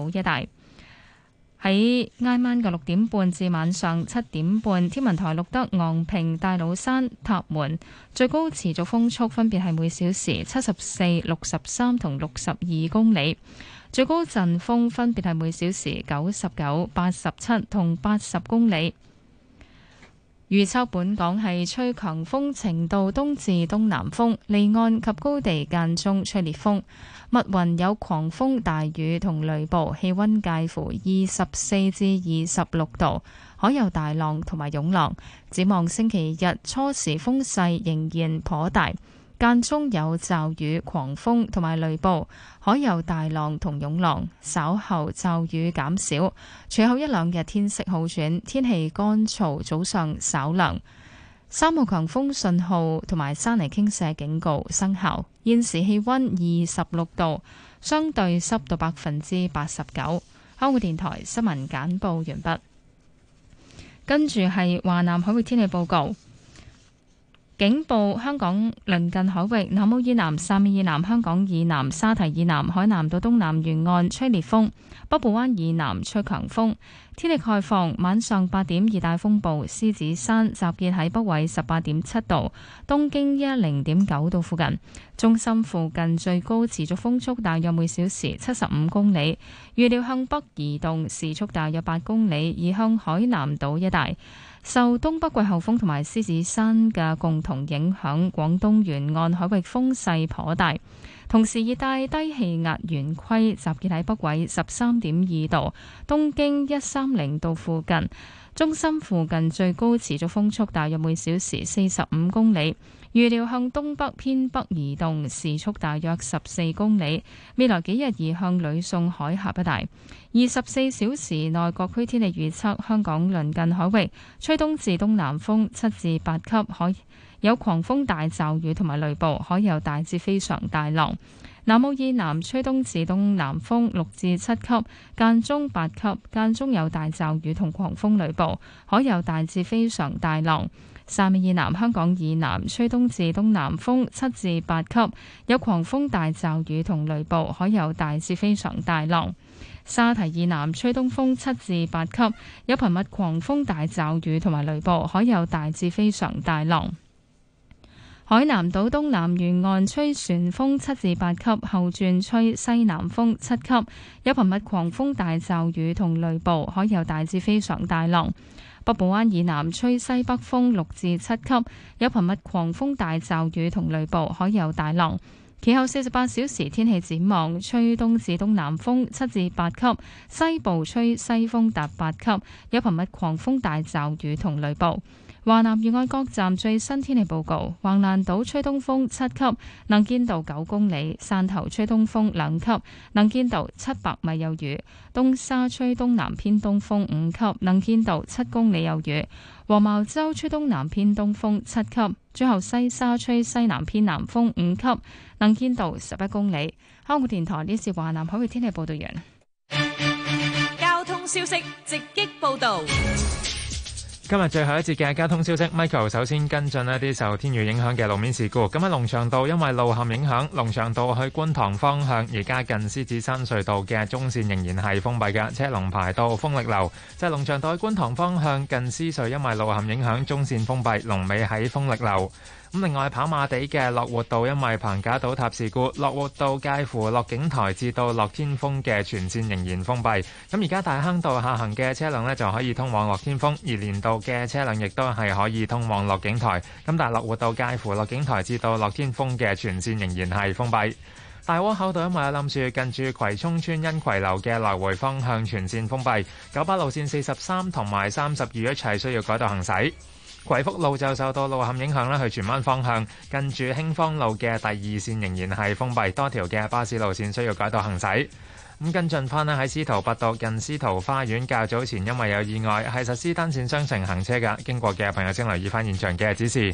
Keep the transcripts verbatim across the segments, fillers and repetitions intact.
島一帶。喺挨晚嘅六點半至晚上七點半，天文台錄得昂坪、大老山、塔門最高持續風速分別係每小時七十四、六十三同六十二公里，最高陣風分別係每小時九十九、八十七同八十公里。預測本港係吹強風程度東至東南風，離岸及高地間中吹烈風，密雲有狂風大雨同雷暴，氣溫介乎二十四至二十六度，海有大浪同埋湧浪。展望星期日初時風勢仍然頗大，間中有驟雨、狂風同埋雷暴，海有大浪同湧浪。稍後驟雨減少，隨後一兩日天色好轉，天氣乾燥，早上稍涼。三號強風信號同埋山泥傾瀉警告生效。現時氣溫二十六度，相對濕度百分之八十九。香港電台新聞簡報完畢。跟住係華南海域天氣報告。警報：香港鄰近海域、南澳以南、汕尾以南、香港以南、沙堤以南、海南島東南沿岸吹烈風，北部灣以南吹強風。天氣概況：晚上八點，熱帶風暴獅子山集結喺北緯十八點七度，東經一零點九度附近。中心附近最高持續風速大約每小時七十五公里，預料向北移動，時速大約八公里，移向海南島一帶。受東北季候風同埋獅子山嘅共同影響，廣東沿岸海域風勢頗大。同時，熱帶低氣壓圓規集結喺北緯十三點二度、東經一三零度附近。中心附近最高持續風速大約每小時四十五公里，預料向東北偏北移動，時速大約十四公里。未來幾日移向呂宋海峽一帶。二十四小時內各區天氣預測：香港鄰近海域吹東至東南風七至八級，海有狂風大驟雨同埋雷暴，海有大至非常大浪。南澳以南吹東至東南風六至七級，間中八級，間中有大驟雨同狂風雷暴，海有大至非常大浪。汕尾以南、香港以南吹東至東南風七至八級，有狂風大驟雨同雷暴，海有大至非常大浪。沙堤以南吹東風七至八級，有頻密狂風大驟雨同埋雷暴，海有大至非常大浪。海南島東南沿岸吹旋風七至八級，後轉吹西南風七級，有頻密狂風大驟雨同雷暴，海有大至非常大浪。北部灣以南吹西北風六至七級，有頻密狂風大驟雨同雷暴，海有大浪。其後四十八小時天氣展望：吹東至東南風七至八級，西部吹西風達八級，有頻密狂風大驟雨同雷暴。華南沿岸各站最新天氣報告：橫瀾島吹東風七級，能見度九公里；汕頭吹東風兩級，能見度七百米有餘；東沙吹東南偏東風五級，能見度七公里有餘；黃茅洲吹東南偏東風七級，最後西沙吹西南偏南風五級，能見度十一公里。香港電台呢次華南海域天氣報道完。 交通消息直擊報道。 今日最後一節嘅交通消息 ，Michael 首先跟進一啲受天雨影響嘅路面事故。咁喺龍翔道，因為路陷影響，龍翔道去觀塘方向，而家近獅子山隧道嘅中線仍然係封閉嘅，車龍排到豐力樓。即係龍翔道去觀塘方向近獅隧，因為路陷影響，中線封閉，龍尾喺豐力樓。咁另外跑馬地嘅樂活道，因為棚架倒塌事故，樂活道介乎樂景台至到樂天峰嘅全線仍然封閉。咁而家大坑道下行嘅車輛呢，就可以通往樂天峰，而連道嘅車輛亦都係可以通往樂景台。咁但係樂活道介乎樂景台至到樂天峰嘅全線仍然係封閉。大窩口道因為有冧樹，近住葵涌村欣葵樓嘅來回方向全線封閉。九巴路線四十三同埋三十二一齊需要改道行駛。葵福路就受到路陷影響啦，去荃灣方向近住興芳路嘅第二線仍然係封閉，多條嘅巴士路線需要改道行駛。咁跟進翻咧，喺司徒拔道近司徒花園較早前因為有意外係實施單線雙程行車嘅，經過嘅朋友請留意翻現場嘅指示。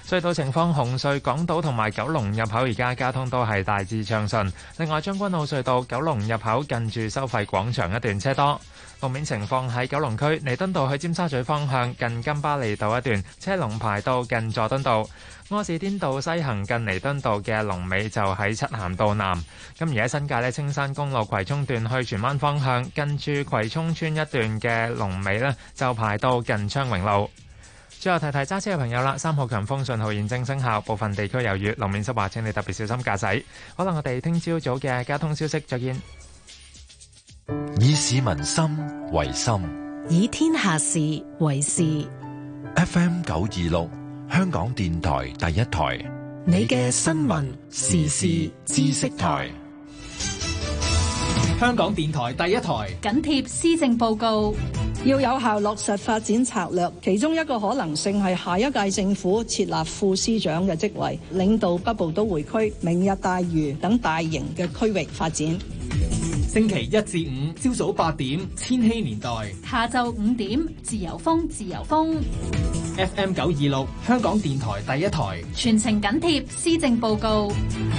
隧道情況，紅隧港島同埋九龍入口而家交通都係大致暢順。另外，將軍澳隧道九龍入口近住收費廣場一段車多。路面情況喺九龍區彌敦道去尖沙咀方向近金巴利道一段車龍排到近佐敦道。柯士甸道西行近彌敦道嘅龍尾就喺漆咸道南。咁而喺新界呢，青山公路葵涌段去荃灣方向近住葵涌村一段嘅龍尾呢，就排到近昌榮路。最後提提揸車嘅朋友啦，三號強風信號現正生效，部分地區有雨，路面濕滑，請你特別小心駕駛。可能我哋聽朝早嘅交通消息，再見。 以市民心為心， 以天下事為事。 F M 九二六，香港電台第一台， 你嘅新聞時事知識台。 香港電台第一台緊貼施政報告。 要有效落實發展策略，其中一個可能性係下一屆政府設立副司長嘅職位，領導北部都會區、明日大嶼等大型嘅區域發展。 星期一至五朝早八點，千禧年代； 下晝五點，自由風，自由風。 F M 九二六，香港電台第一台， 全程緊貼施政報告。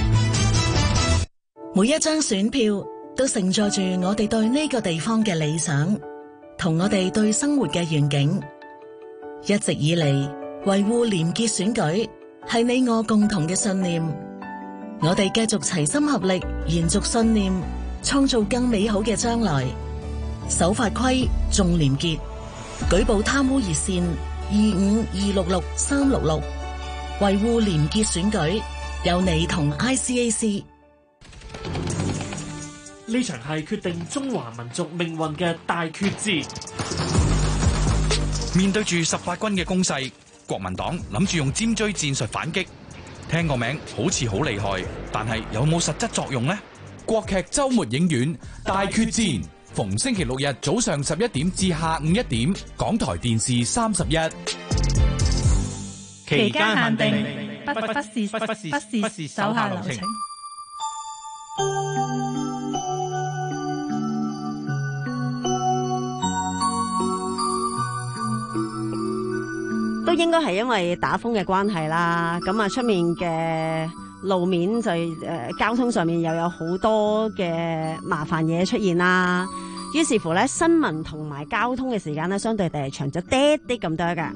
每一張選票都承載住我哋對呢個地方嘅理想，同我哋對生活嘅願景。一直以嚟，維護廉潔選舉係你我共同嘅信念。我哋繼續齊心合力，延續信念，創造更美好嘅將來。守法規，重廉潔，舉報貪污熱線二五二六六三六六，維護廉潔選舉，有你同 I C A C。 呢場係決定中華民族命運嘅大決戰。 面對住十八軍嘅攻勢，國民黨諗住用尖錐戰術反擊。聽個名好似好厲害，但係有冇實質作用呢？國劇周末影院大決戰，逢星期六日早上十一點至下午一點，港台電視三十一。 期間限定，不不是不不是不是手下留情。 都應該係因為打風嘅關係啦，咁啊出面嘅路面就誒、呃、交通上面又有好多嘅麻煩嘢出現啦，於是乎咧新聞同埋交通嘅時間咧相對地係長咗啲啲咁多噶。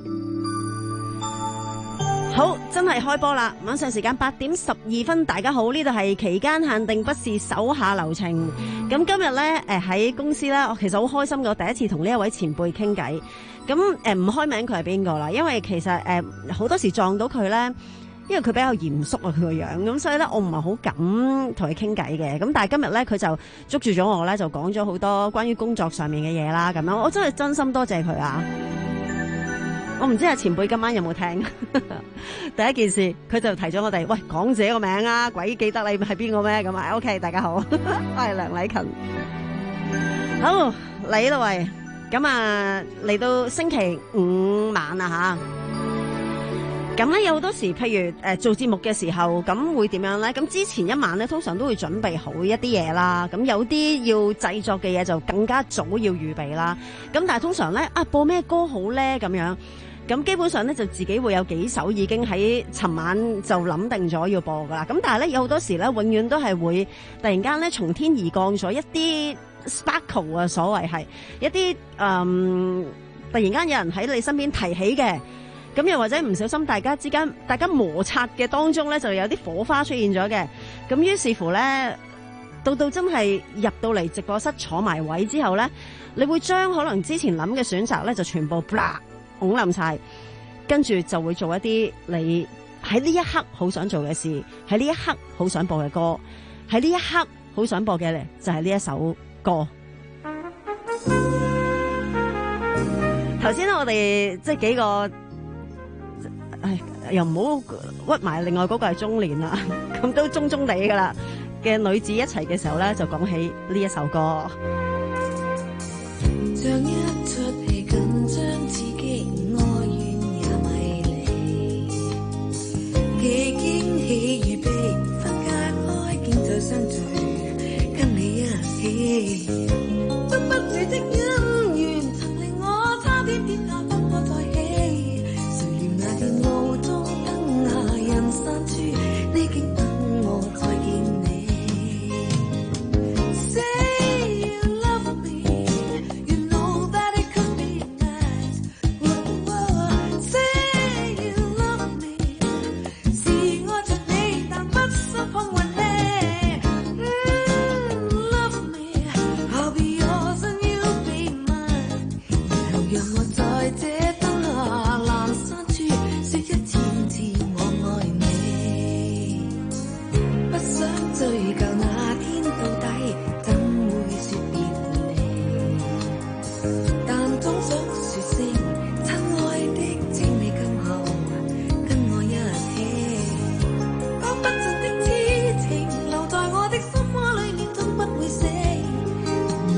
好，真係開波啦！晚上時間八點十二分，大家好，呢度係期間限定，不是手下留情。咁今日咧，誒喺公司咧，我其實好開心嘅，我第一次同呢一位前輩傾偈。咁誒唔開名佢係邊個啦？因為其實誒好多時撞到佢咧，因為佢比較嚴肅啊，佢個樣，咁所以咧我唔係好敢同佢傾偈嘅。咁但係今日咧佢就捉住咗我咧，就講咗好多關於工作上面嘅嘢啦。咁樣我真係真心多謝佢啊！我唔知阿前輩今晚有冇聽。第一件事佢就提咗我哋，喂，講自己個名啊，鬼記得你係邊個咩？咁啊 OK， 大家好，我係梁禮勤。好嚟啦喂，咁啊嚟到星期五晚啊吓，咁咧有好多時譬如誒、呃、做節目嘅時候，咁會點樣咧？咁之前一晚咧通常都會準備好一啲嘢啦，咁有啲要製作嘅嘢就更加早要預備啦。咁但係通常咧啊播咩歌好咧咁樣？咁基本上咧就自己會有幾首已經喺尋晚就諗定咗要播噶啦，咁但係咧有好多時咧永遠都係會突然間咧從天而降咗一啲 sparkle 啊，所謂係一啲嗯突然間有人喺你身邊提起嘅，咁又或者唔小心大家之間大家摩擦嘅當中咧就有啲火花出現咗嘅，咁於是乎咧到到真係入到嚟直播室坐埋位之後咧，你會將可能之前諗嘅選擇咧就全部拱冧晒，跟住就會做一啲你喺呢一刻好想做嘅事，喺呢一刻好想播嘅歌，喺呢一刻好想播嘅咧就係呢一首歌。頭先咧我哋即係幾個，唉又唔好屈埋另外嗰個係中年啦，咁都中中地噶啦嘅女子一齊嘅時候咧，就講起呢一首歌。像一出戲緊張自己愛怨也迷離，幾驚喜與悲分隔開，見就相聚，跟你一起。不不會的恩怨曾令我差點跌下不可再起，誰料那天霧中燈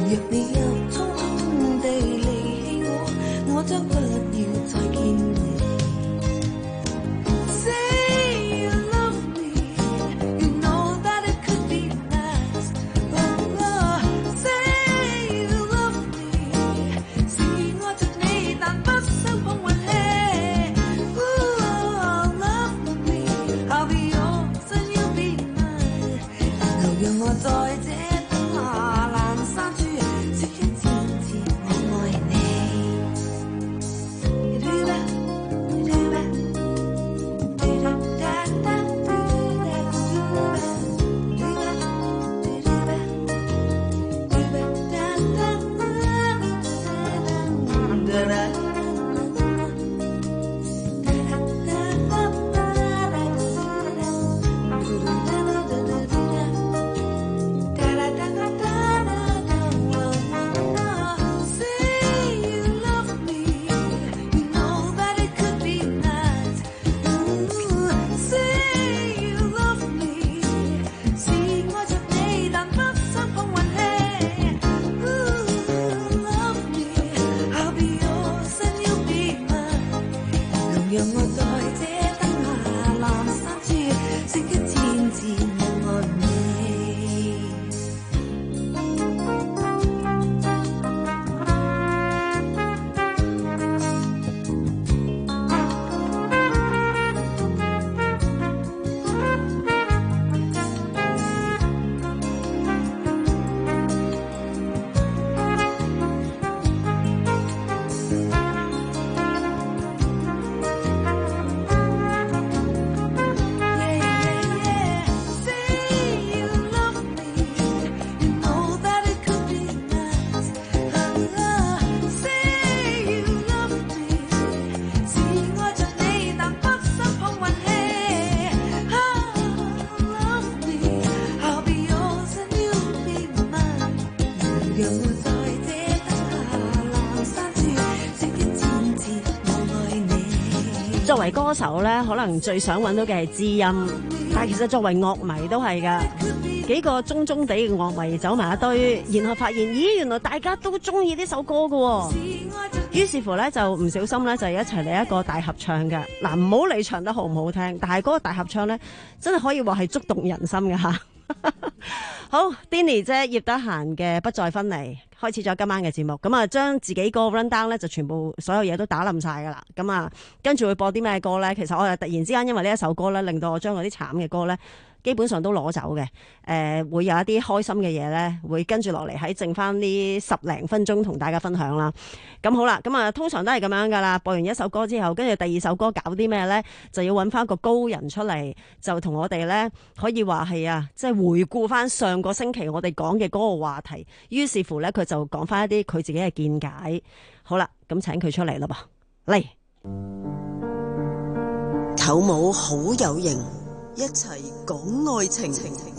若你又匆匆地離棄我，我將不要再見你。Say you love me, you know that it could be nice. Oh, oh, say you love me, 是愛着你，但不想碰運氣。Oh, love me, I'll be yours and you'll be mine. 然後讓我在這燈下闌珊處，說一次次我愛你。 作為歌手咧，可能最想揾到嘅係知音，但係其實作為樂迷都係噶，幾個中中地嘅樂迷走埋一堆，然後發現，咦，原來大家都中意呢首歌噶，於是乎咧就唔小心咧就一齊嚟一個大合唱嘅。嗱，唔好理唱得好唔好聽，但係嗰個大合唱咧真係可以話係觸動人心嘅吓。好 Denny 姐葉德嫻嘅不再分離開始咗今晚嘅節目，咁啊將自己個 run down 咧就全部所有嘢都打冧晒噶啦，咁啊跟住會播啲咩歌咧？其實我係突然之間因為呢一首歌咧，令到我將嗰啲慘嘅歌咧基本上都攞走嘅，誒、呃、會有一啲開心嘅嘢咧，會跟住落嚟喺剩翻呢十零分鐘同大家分享啦。咁好啦，咁啊通常都係咁樣噶啦，播完一首歌之後，跟住第二首歌搞啲咩咧，就要揾翻個高人出嚟，就同我哋咧可以話係啊，即係回顧翻上個星期我哋講嘅嗰個話題。於是乎咧，佢就講翻一啲佢自己嘅見解。好啦，咁請佢出嚟啦噃，嚟。 舅母好有型，一齊講愛情。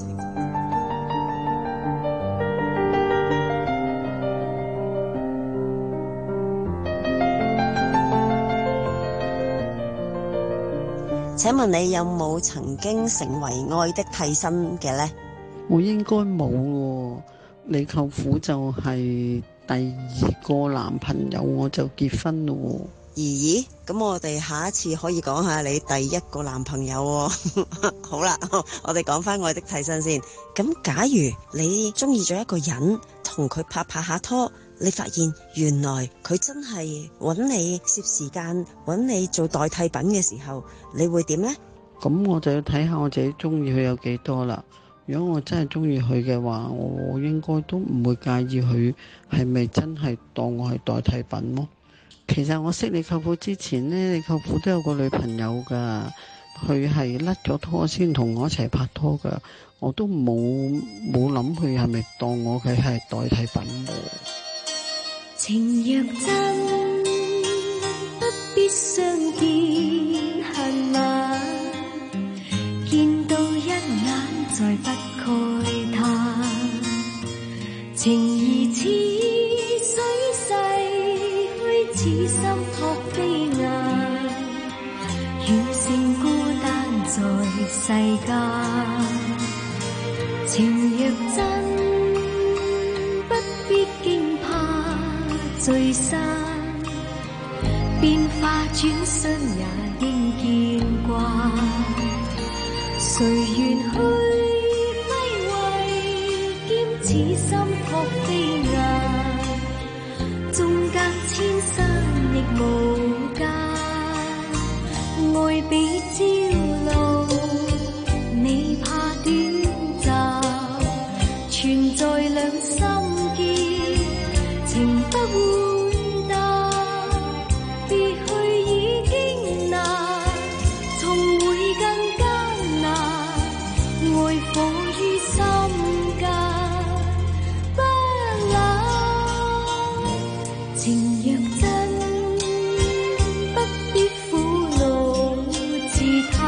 請問你有冇曾經成為愛的替身嘅呢？ 我應該冇喎，你舅父就係第二個男朋友，我就結婚咯喎。 咦？咁我哋下一次可以講下你第一個男朋友喎。好啦，我哋講翻愛的替身先。咁假如你中意咗一個人，同佢拍拍下拖，你發現原來佢真係揾你攝時間，揾你做代替品嘅時候，你會點呢？ 咁我就要睇下我自己中意佢有幾多啦。如果我真係中意佢嘅話，我應該都唔會介意佢係咪真係當我係代替品咯。其實我識你舅父之前呢，你舅父都有個女朋友噶，佢係甩咗拖先同我一齊拍拖噶，我都冇冇諗佢係咪當我佢係代替品喎。 情若真，不必相見恨晚，見到一眼再不慨嘆，情義似水逝去，似心託飛雁，餘剩孤單在世間。情若真，不必聚散，變化轉瞬也應見慣。誰願去揮慧，兼此心託飛雁，縱隔千山亦無間。愛比朝露，未怕短暫，存在兩心結，情不會淡。別去已經難，重會更艱難。愛火於心間，不冷。情若真，不必苦惱自嘆。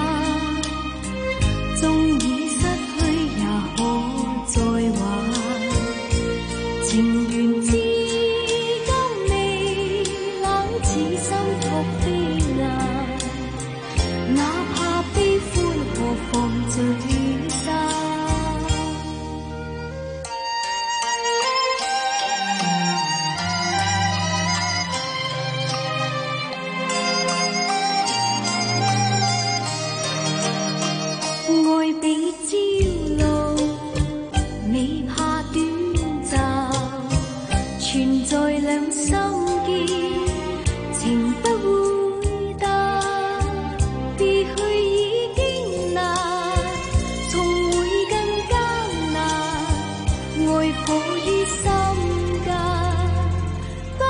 縱已失去，也可再挽。情緣至今未冷，此心託飛雁。哪怕悲歡，何妨聚散。愛比朝露，未怕短暫，存在兩心結，情不會淡。別去已經難，重會更艱難。愛火於心間，不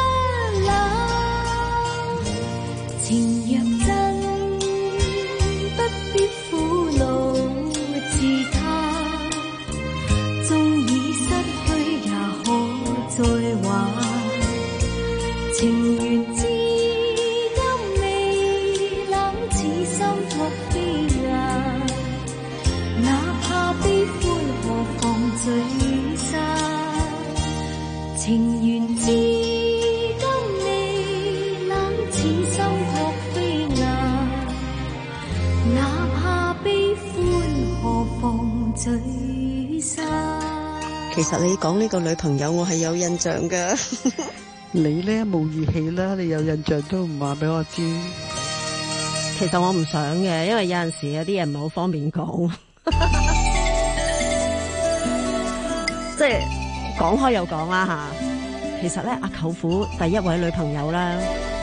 冷。情若真，不必苦惱自嘆。縱已失去，也可再挽。情緣至今未冷，此心託飛雁。哪怕悲歡，何妨聚散。情緣至今未冷，此心託飛雁。哪怕悲歡，何妨聚散。 其實你講呢個女朋友，我係有印象噶。 你呢冇義氣啦，你有印象都唔話俾我知。 其實我唔想嘅，因為有陣時有啲嘢唔係好方便講。即係講開又講啦吓。其實咧，阿舅父第一位女朋友啦，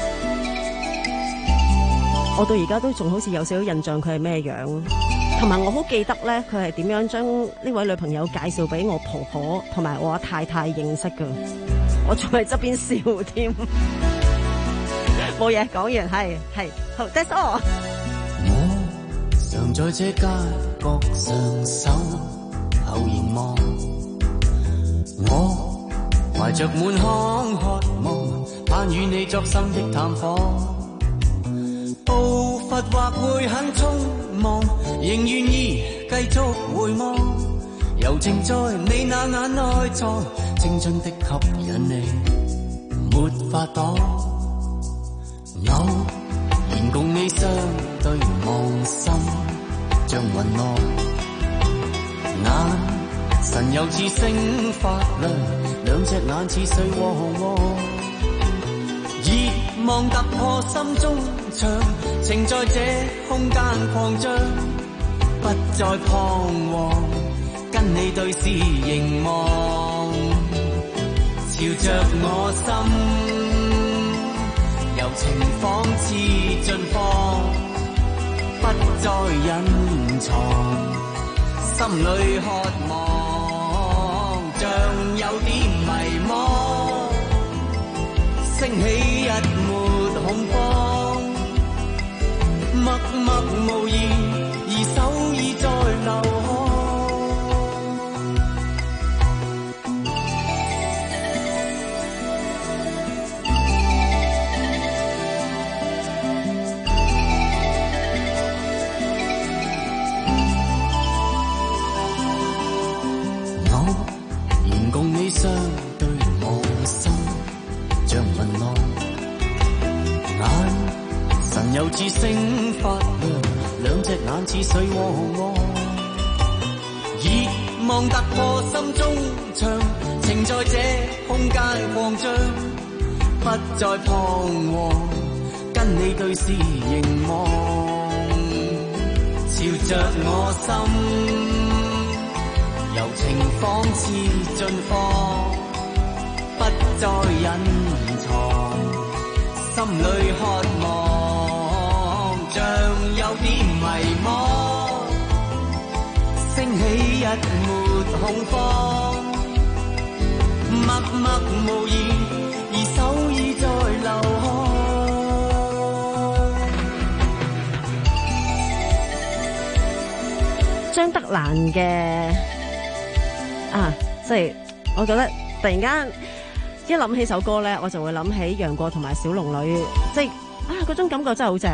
我到而家都仲好似有少少印象佢係咩樣，同埋我好記得咧，佢係點樣將呢位女朋友介紹俾我婆婆同埋我阿太太認識噶。我仲喺側邊笑添，冇嘢講完，係係好 ，that's all。 我常在這街角上守候凝望，我懷着滿腔渴望，盼與你作深的探訪。步伐或會很匆忙，仍願意繼續回望，柔情在你那眼內藏，青春的吸引力沒法擋。偶然共你相對望，心像雲浪，眼神又似星發亮，兩隻眼似水汪汪。熱望突破心中牆，情在這空間擴張，不再彷徨，跟你對視凝望，朝着我心，柔情仿似盡放，不再隱藏，心裏渴望，像有點迷茫，升起一抹恐慌，默默無言，而手已在流汗。相對望，心像雲浪，眼神又似星發亮，兩隻眼似水汪汪。熱望突破心中牆，情在這空間擴張， 不再彷徨，跟你對視凝望，朝着我心，柔情仿似盡放，不再隱藏，心裏渴望，像有點迷茫，升起一抹恐慌，默默無言，而手已在流汗。 張德蘭嘅啊，即係我覺得突然間一諗起首歌咧，我就會諗起楊過同埋小龍女，即係啊嗰種感覺真係好正。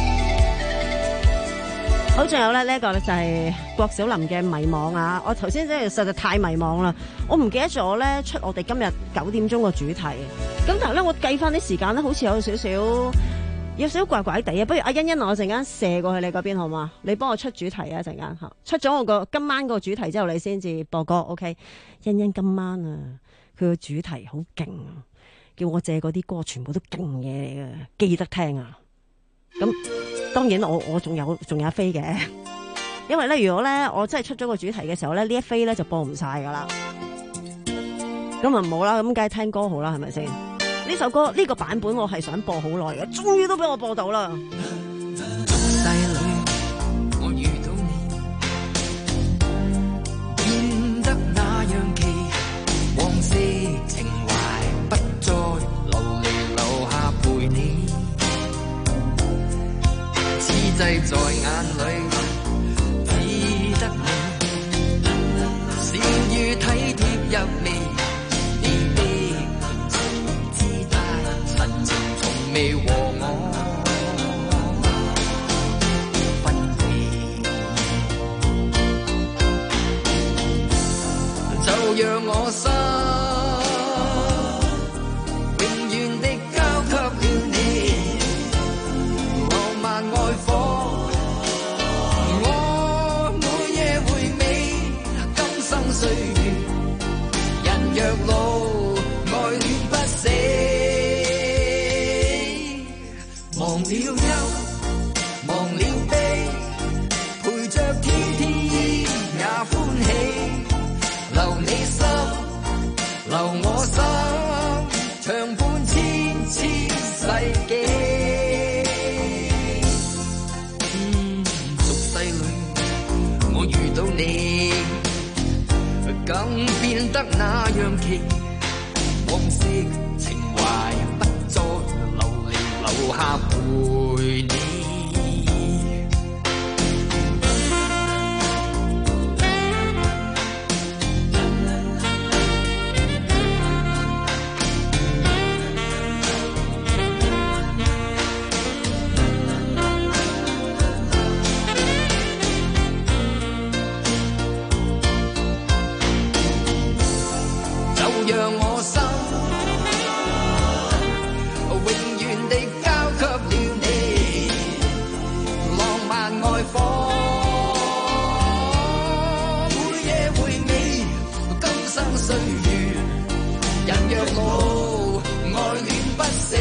好，仲有咧呢一個咧就係郭小霖嘅迷惘啊！我頭先真係實在太迷惘啦，我唔記得咗咧出我哋今日九點鐘個主題。咁但係咧我計翻啲時間咧，好似有少少有少少怪怪地啊！不如阿欣欣，我陣間射過去你嗰邊好嘛？你幫我出主題啊！陣間嚇出咗我個今晚個主題之後，你先至播歌。OK， 欣欣今晚啊，佢個主題好勁啊，叫我借嗰啲歌全部都勁嘢嚟嘅，記得聽啊！咁當然我我仲有仲有一飛嘅，因為咧如果咧我真係出咗個主題嘅時候咧，呢一飛咧就播唔晒噶啦。咁啊唔好啦，咁梗係聽歌好啦，係咪先？呢首歌呢、呢個版本我係想播好耐嘅，終於都俾我播到啦。 細女，我遇到你，變得那樣奇，往昔情懷不再流離留下陪你，此際在眼裏只得你，善與體貼入微，你的姿態神情從未和我分離，就讓我心永遠的交給了你，浪漫愛火，我每夜回味今生歲月，人若老愛戀不死，忘了憂忘了悲，陪着天天也歡喜，留你心留我心，長伴千千世紀。嗯，俗世裏我遇到你，更變得那樣奇，往昔情懷不再流離留下陪你。就讓我心永遠地交給了你，浪漫愛火，每夜回味今生歲月，人若老愛戀不死，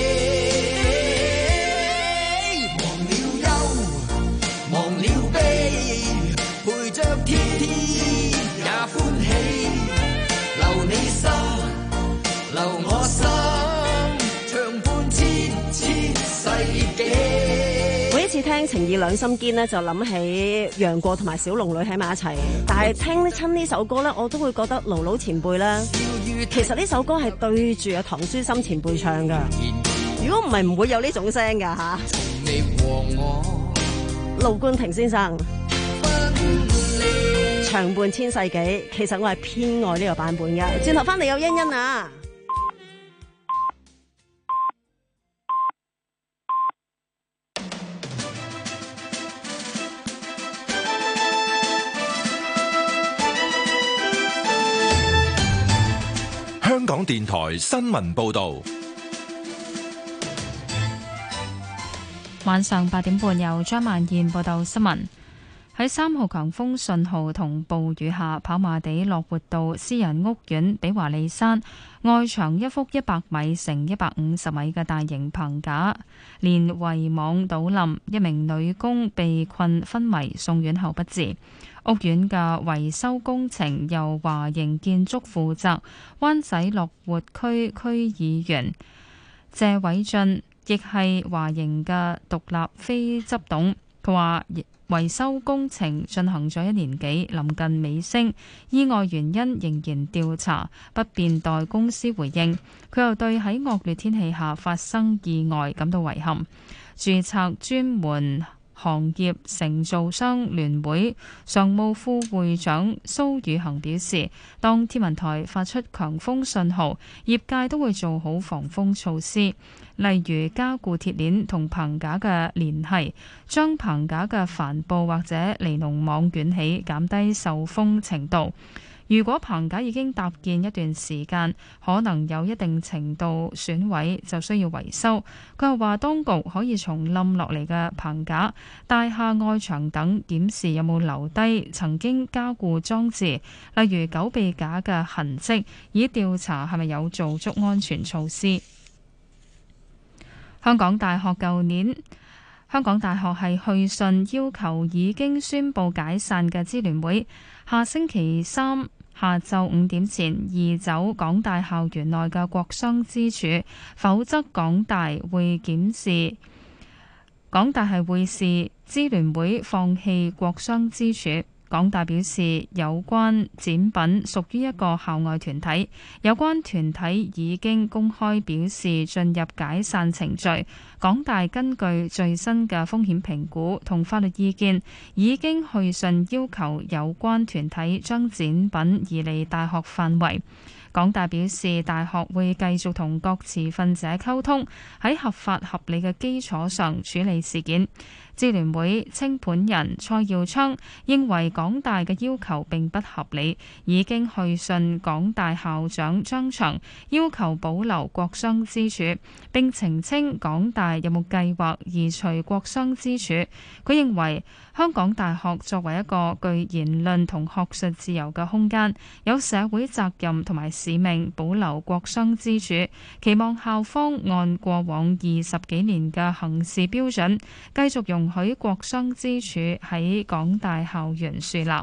忘了憂忘了悲，陪着天天也歡喜，留你心留我心，長伴千千世紀。 每一次聽情義兩心堅咧，就諗起楊過同埋小龍女喺埋一齊。但係聽親呢首歌咧，我都會覺得盧盧前輩咧，其實呢首歌係對住阿唐書琛前輩唱噶。如果唔係，唔會有呢種聲噶吓。盧冠廷先生長伴千世紀，其實我係偏愛呢個版本嘅。轉頭翻嚟有欣欣啊！ 香港電台新聞報導， 晚上八點半由張曼燕報道新聞。 喺三號強風信號同暴雨下，跑馬地樂活道私人屋苑比華利山外牆一幅一百米乘一百五十米嘅大型棚架，連圍網倒冧，一名女工被困昏迷，送院後不治。屋苑嘅維修工程由華盈建築負責，灣仔樂活區區議員謝偉俊亦係華盈嘅獨立非執董。佢話維修工程進行咗一年幾，臨近尾聲，意外原因仍然調查，不便代公司回應。佢又對喺惡劣天氣下發生意外感到遺憾。註冊專門行業承造商聯會常務副會長蘇宇恒表示，當天文台發出強風信號，業界都會做好防風措施，例如加固鐵鏈同棚架嘅連繫，將棚架嘅帆布或者尼龍網捲起，減低受風程度。如果棚架已經搭建一段時間，可能有一定程度損毀，就需要維修。佢又話，當局可以從冧落嚟嘅棚架、大廈外牆等檢視有冇留低曾經加固裝置，例如狗臂架嘅痕跡，以調查係咪有做足安全措施。香港大學舊年香港大學係去信要求已經宣布解散嘅支聯會，下星期三下晝五點前移走港大校園內嘅國殤之柱，否則港大會檢視港大係會視支聯會放棄國殤之柱。港大表示，有關展品屬於一個校外團體，有關團體已經公開表示進入解散程序。港大根據最新嘅風險評估同法律意見，已經去信要求有關團體將展品移離大學範圍。港大表示，大學會繼續同各持份者溝通，喺合法合理嘅基礎上處理事件。支聯會清盤人蔡耀昌認為港大嘅要求並不合理，已經去信港大校長張翔，要求保留國殤之柱，並澄清港大有冇計劃移除國殤之柱。佢認為香港大學作為一個具言論同學術自由嘅空間，有社會責任同埋使命保留國殤之柱，期望校方按過往二十幾年嘅行事標準，繼續容許國殤之柱喺港大校園樹立。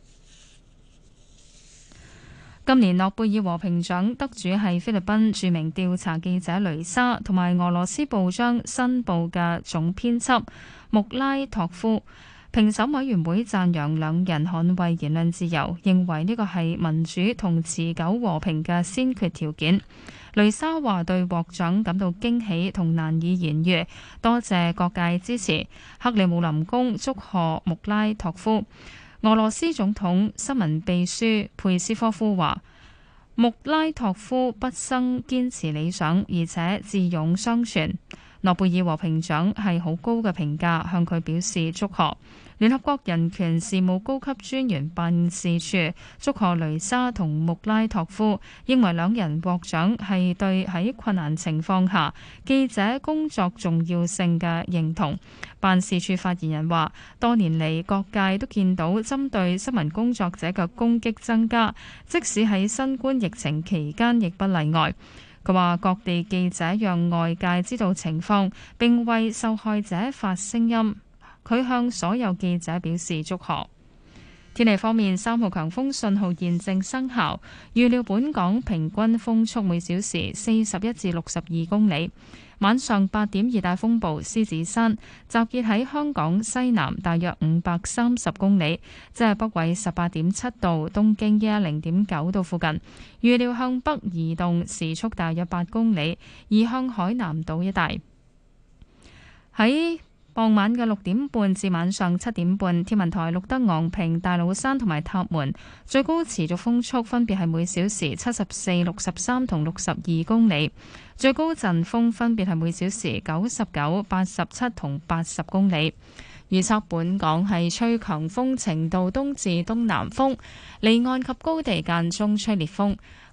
今年諾貝爾和平獎得主係菲律賓著名調查記者雷莎，同埋俄羅斯報章新報嘅總編輯穆拉托夫。評審委員會讚揚兩人捍衛言論自由，認為呢個係民主同持久和平嘅先決條件。雷莎話對獲獎感到驚喜同難以言喻，多謝各界支持。克里姆林宮祝賀穆拉托夫。俄羅斯總統新聞秘書佩斯科夫話，穆拉托夫畢生堅持理想，而且智勇雙全。諾貝爾和平獎係好高嘅評價，向佢表示祝賀。聯合國人權事務高級專員辦事處祝賀雷莎同穆拉托夫，認為兩人獲獎係對喺困難情況下記者工作重要性嘅認同。辦事處發言人話，多年嚟各界都見到針對新聞工作者嘅攻擊增加，即使喺新冠疫情期間亦不例外。佢話各地記者讓外界知道情況，並為受害者發聲音。佢向所有記者表示祝賀。天氣方面，三號強風信號現正生效，預料本港平均風速每小時四十一至六十二公里。晚上八點，熱帶風暴獅子山集結喺香港西南大約五百三十公里，即係北緯十八點七度、東經一一零點九度附近。預料向北移動，時速大約八公里，移向海南島一帶。喺傍晚嘅六點半至晚上七點半，天文台錄得昂坪、大老山同埋塔門最高持續風速分別係每小時七十四、六十三同六十二公里，最高陣風分別係每小時九十九、八十七同八十公里。預測本港係吹強風程度東至東南風，離岸及高地間中吹烈風。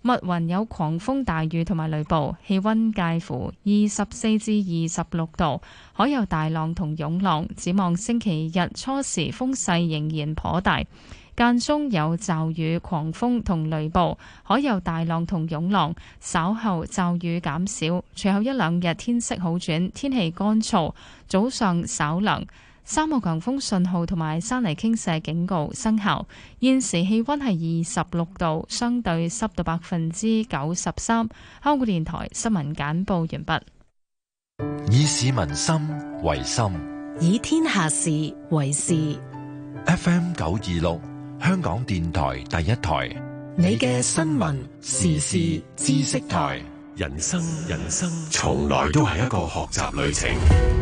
密雲有狂風大雨同埋雷暴，氣溫介乎二十四至二十六度，海有大浪同湧浪。展望星期日初時風勢仍然頗大，間中有驟雨、狂風同雷暴，海有大浪同湧浪。稍後驟雨減少，隨後一兩日天色好轉，天氣乾燥，早上稍涼。三號強風信號同埋山泥傾瀉警告生效。現時氣溫係二十六度，相對濕度百分之九十三。香港電台新聞簡報完畢。 以市民心為心， 以天下事為事。 F M 九二六，香港電台第一台， 你嘅新聞時事知識台。 人生人生從來都係一個學習旅程。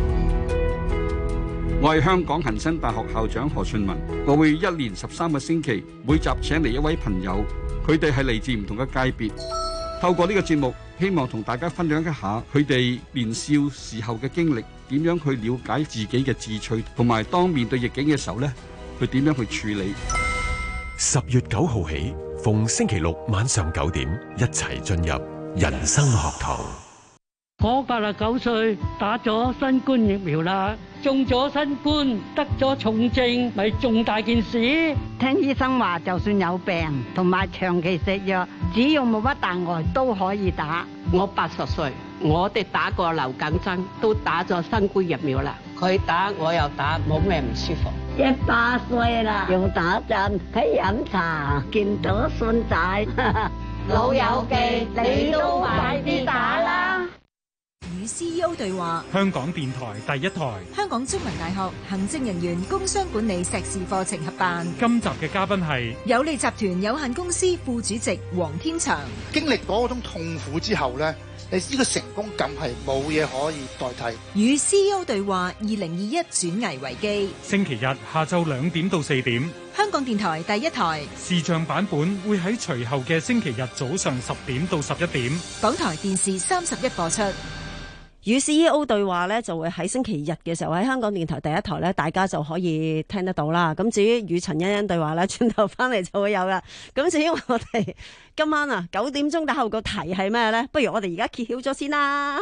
我係香港恒生大學校長何順文，我會一連十三個星期，每集請嚟一位朋友，佢哋係嚟自唔同嘅界別。透過呢個節目，希望同大家分享一下佢哋年少時候嘅經歷，點樣去了解自己嘅志趣，同埋當面對逆境嘅時候呢，佢點樣去處理。 十月九號起，逢星期六晚上九點，一齊進入人生學堂。 我八十九歲，打咗新冠疫苗啦，中咗新冠，得咗重症，咪重大件事。 聽醫生話，就算有病同埋長期食藥，只要冇乜大礙都可以打。 我八十歲，我哋打過流感針，都打咗新冠疫苗啦。佢打我又打，冇咩唔舒服。 一百歲啦，又打針，喺飲茶，見到孫仔， 老友記，你都快啲打啦！ 與 C E O 對話， 香港電台第一台， 香港中文大學行政人員工商管理碩士課程合辦。 今集嘅嘉賓係有利集團有限公司副主席黃天祥。 經歷嗰種痛苦之後呢，你呢個成功感係冇嘢可以代替。 與 C E O 對話，二零二一轉危為機。 星期日下晝兩點到四點， 香港電台第一台視像版本會喺隨後嘅星期日早上十點到十一點， 港台電視三十一播出。 與 C E O 對話咧，就會喺星期日嘅時候喺香港電台第一台咧，大家就可以聽得到啦。咁至於與陳欣欣對話咧，轉頭翻嚟就會有啦。咁至於我哋今晚啊九點鐘打後個題係咩咧？不如我哋而家揭曉咗先啦。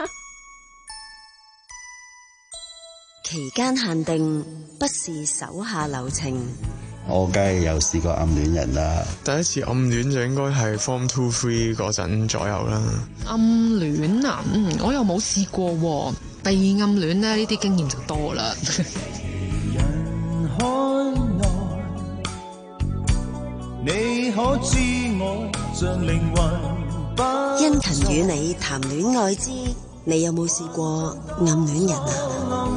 期間限定，不是手下留情。 我梗係有試過暗戀人啦。 第一次暗戀就應該係 Form Two Three 嗰陣左右啦。 暗戀啊，嗯，我又冇試過喎。被暗戀咧，呢啲經驗就多啦。 你可知我像靈魂殷勤與你談戀愛之，你有冇試過暗戀人啊？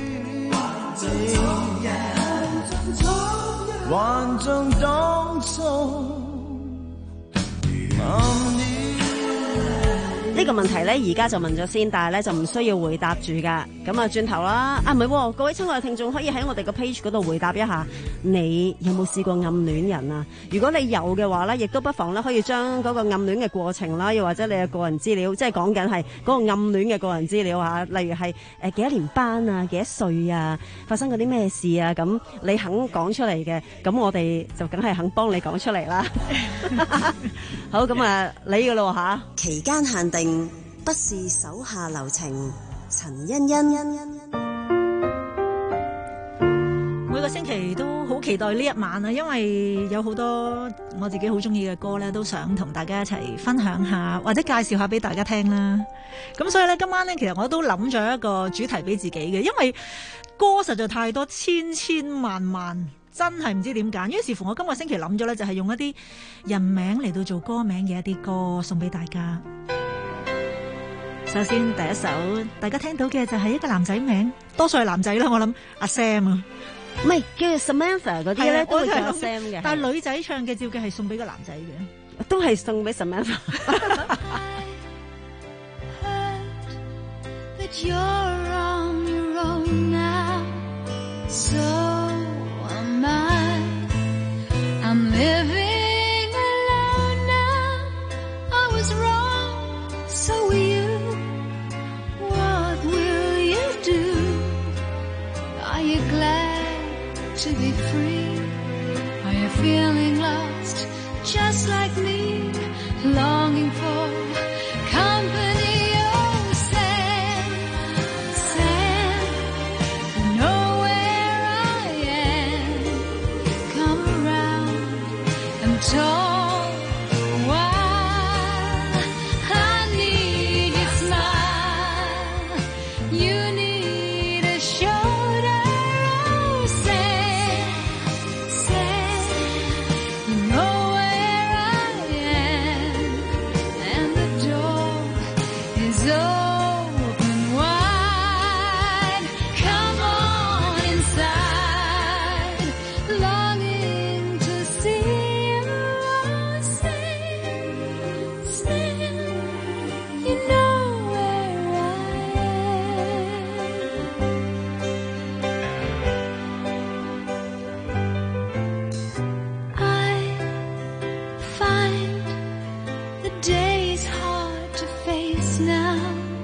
還像當初呢個問題咧，而家就問咗先，但係咧就唔需要回答住噶。咁啊，轉頭啦，啊唔係，各位親愛嘅聽眾可以喺我哋個 page 嗰度回答一下，你有冇試過暗戀人啊？如果你有嘅話咧，亦都不妨咧可以將嗰個暗戀嘅過程啦，又或者你嘅個人資料，即係講緊係嗰個暗戀嘅個人資料嚇，例如係誒幾多年班啊，幾多歲啊，發生過啲咩事啊，咁你肯講出嚟嘅，咁我哋就梗係肯幫你講出嚟啦。好，咁啊，你嘅咯嚇， 期間限定，不是手下留情。陳欣欣， 每個星期都好期待呢一晚啊，因為有好多我自己好中意嘅歌咧，都想同大家一齊分享下，或者介紹下俾大家聽啦。咁所以咧，今晚咧，其實我都諗咗一個主題俾自己嘅，因為歌實在太多，千千萬萬，真係唔知點揀。於是乎，我今個星期諗咗咧，就係用一啲人名嚟到做歌名嘅一啲歌送俾大家。首先第一首大家聽到嘅就係一個男仔名，多數係男仔啦，我諗阿 Sam 啊， 唔係叫 Samantha 嗰啲咧，都會叫阿 Sam 嘅。 但係女仔唱嘅照嘅係送俾個男仔嘅， 都係送俾 Samantha。 To be free, are you feeling lost just like me? Long open wide. Come on inside, longing to see you stand, stand. You know where I find the day's hard to face now.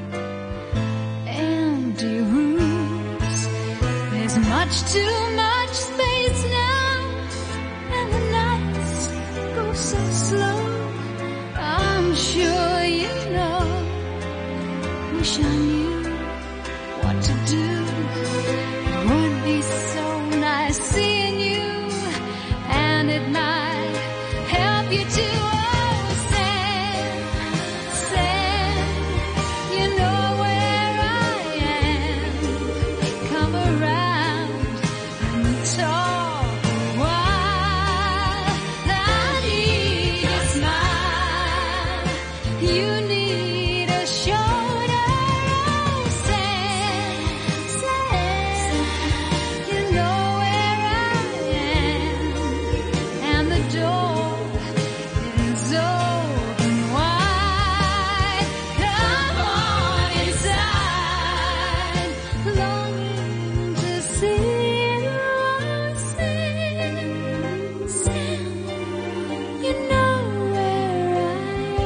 Empty rooms, there's much too much space now, and the nights go so slow. I'm sure you know. Wish I knew what to do. It would be so nice seeing you, and it might help you to stand, stand. You know where I am. Come around and talk a while. I need a smile. You need a shoulder. Oh, stand, stand. You know where I am, and the door is open wide. Come on inside, longing to see you stand, stand. You know where I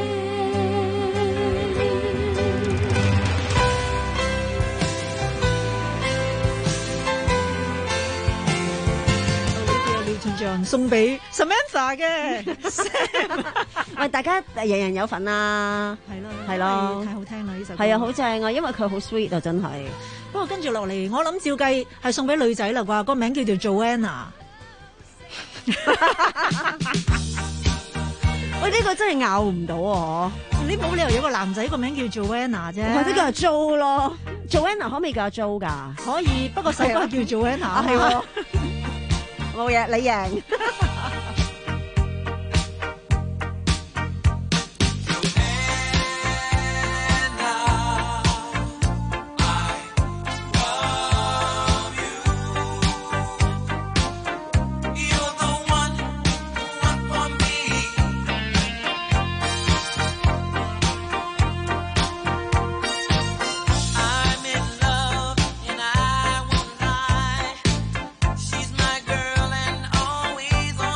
廖俊象送俾 Samantha 嘅 Sam， 喂，大家人人有份啊！ 係咯， 係咯， 太好聽啦呢首歌。 係啊，好正啊，因為佢好 sweet 啊，真係。 不過跟住落嚟，我諗照計係送俾女仔啦啩，個名叫做 Joanna。 喂，呢個真係拗唔到啊！ 你冇理由有個男仔個名叫 Joanna 啫， 或者叫阿 Jo 咯。Joanna 可唔可以叫阿 Jo 㗎？ 可以，不過首歌叫 Joanna 係喎，冇嘢，你贏。 I'm in love and I won't lie. She's my girl and always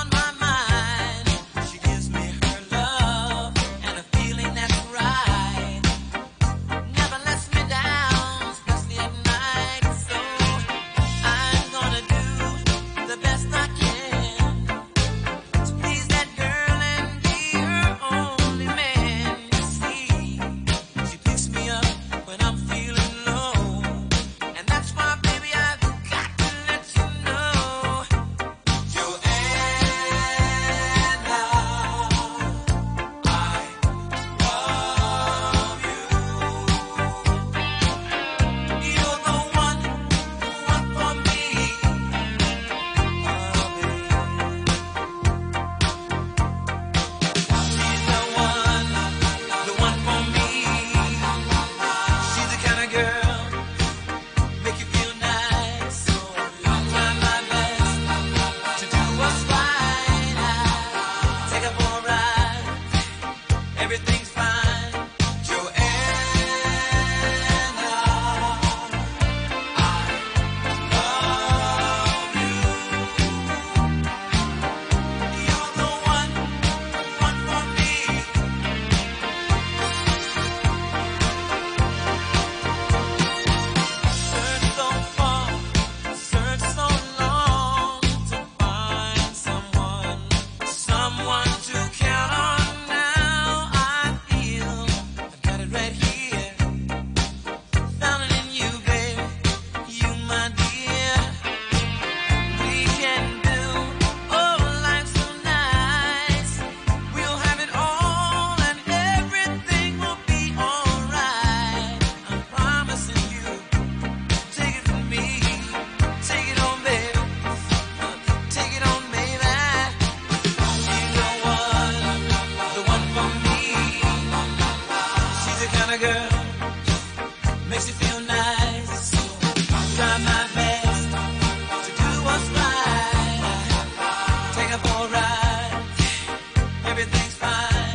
makes you feel nice. Try my best to do what's right. Take her for a ride. Everything's fine.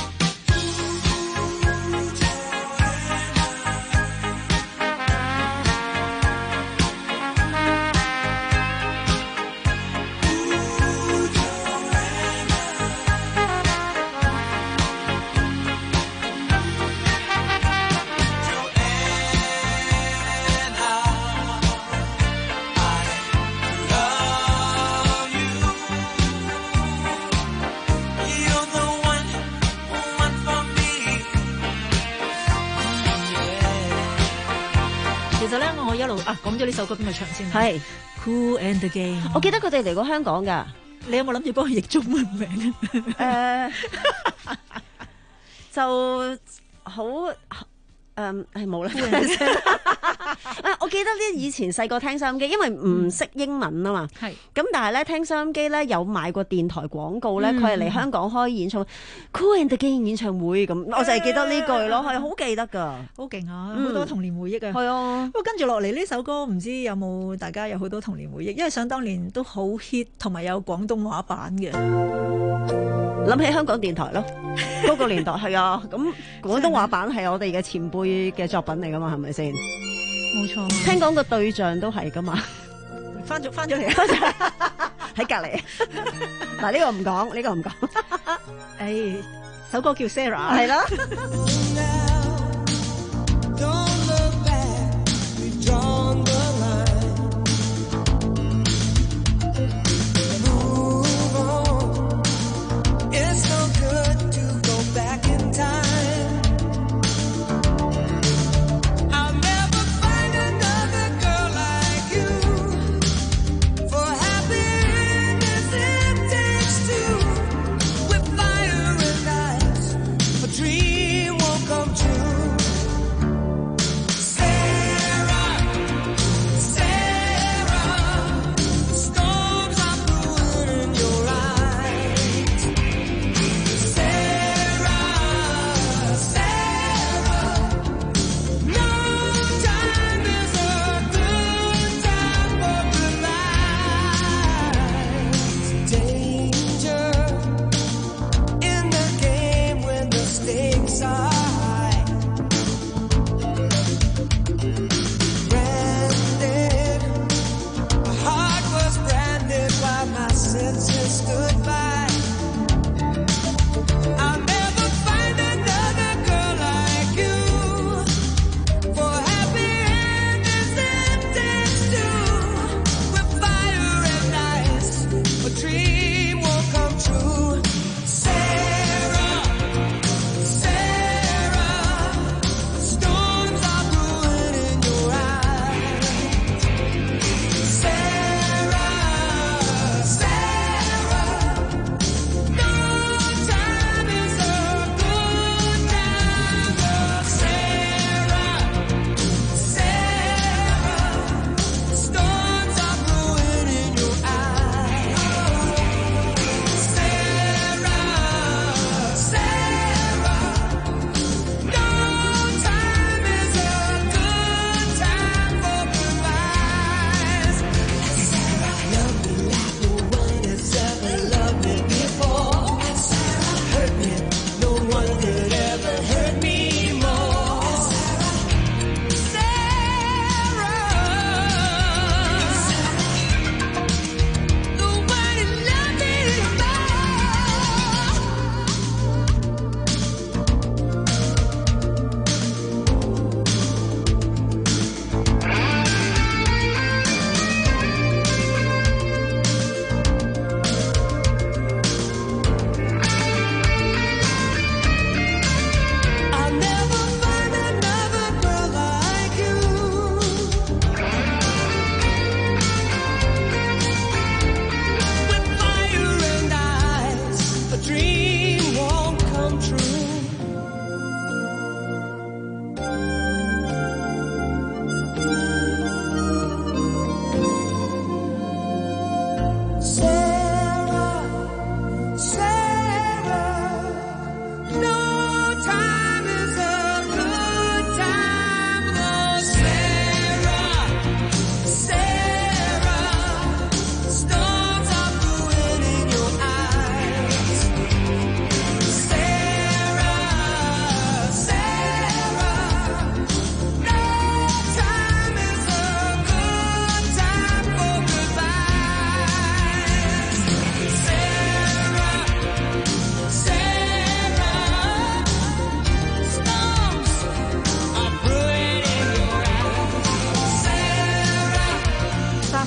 You're the one, one for me. 其實咧，我一路啊講咗呢首歌邊個唱先？ 係 Cool and the Gang。 我記得佢哋嚟過香港㗎。 你有冇諗住幫佢譯中文名啊？誒，就好誒係冇啦。誒，我記得咧以前細個聽收音機，因為唔識英文啊嘛。 係。 咁但係咧聽收音機咧有買過電台廣告咧， 嗯佢係嚟香港開演唱會 Cool and the Gang 演唱會咁，我就係記得呢句咯，係好記得㗎。 好勁啊！ 嗯好多童年回憶啊。 係啊。 不過跟住落嚟呢首歌，唔知有冇大家有好多童年回憶？因為想當年都好 hit，同埋有廣東話版嘅。 諗起香港電台咯，嗰個年代係啊，咁廣東話版係我哋嘅前輩嘅作品嚟噶嘛，係咪先？ 冇錯。 聽講個對象都係噶嘛， 翻咗翻咗嚟， 喺隔離。嗱呢個唔講，呢個唔講。 誒，首歌叫 Sarah， 係啦。 Don't look back, we've drawn the line. Move on. It's no good to go back in time. I'll never find another girl like you. For happiness it takes two. With fire and ice, a dream won't come.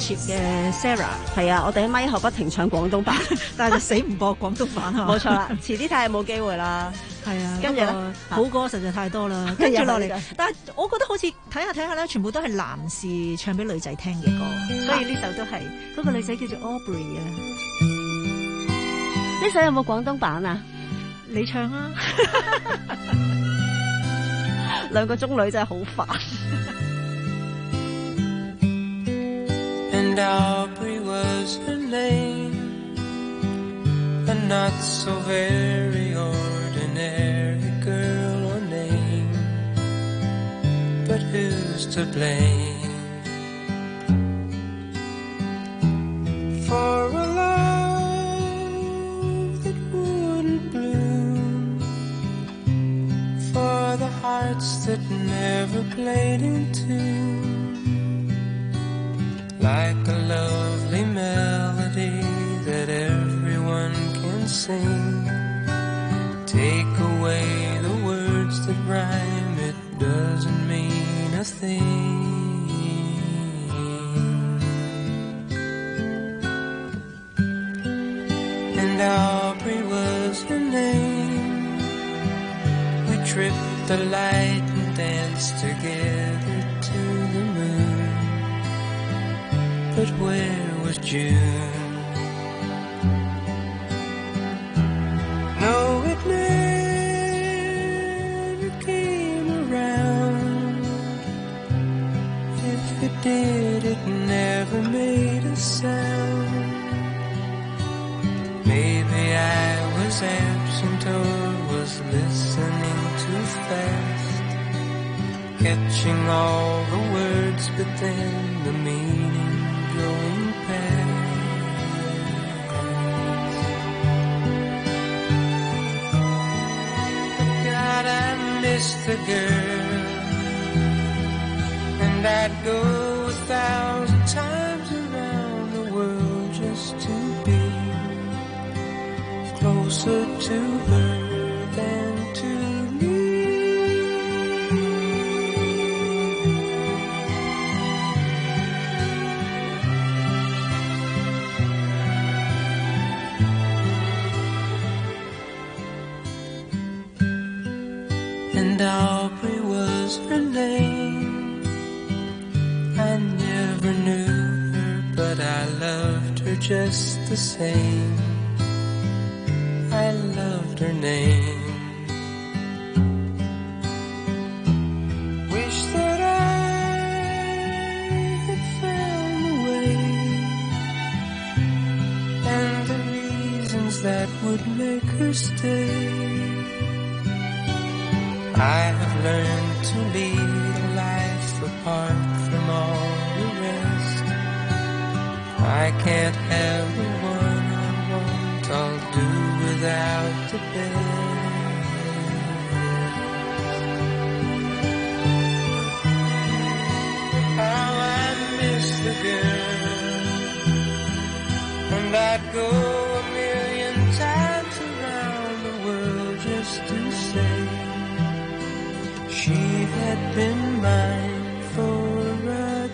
Friendship 嘅 Sarah， 係啊，我哋喺咪後不停唱廣東版， 但係就死唔播廣東版啊！ 冇錯啦，遲啲睇下有冇機會啦。 係啊， 跟住咧好歌實在太多啦，跟住落嚟，但係我覺得好似睇下睇下咧，全部都係男士唱俾女仔聽嘅歌，所以呢首都係嗰個女仔叫做 Aubrey 啊。 呢首有冇廣東版啊？ 你唱啊！ 兩個中女真係好煩。 And Aubrey was her name, a not so very ordinary girl or name, but who's to blame for a love that wouldn't bloom, for the hearts that never played in tune, like a lovely melody that everyone can sing. Take away the words that rhyme, it doesn't mean a thing. And Aubrey was her name. We tripped the light and danced together to the moon. But where was June? No, it never came around. If it did, it never made a sound. Maybe I was absent or was listening too fast, catching all the words, but then the meaning going past. God, I miss the girl, and I'd go a thousand times around the world just to be closer to her than to me. And Aubrey was her name. I never knew her, but I loved her just the same. I loved her name. Wish that I had found the way and the reasons that would make her stay. I have learned to lead a life apart from all the rest. I can't have the one I want, I'll do without the best. How I miss the girl, and I'd go a million times around the world just to say she had been mine for a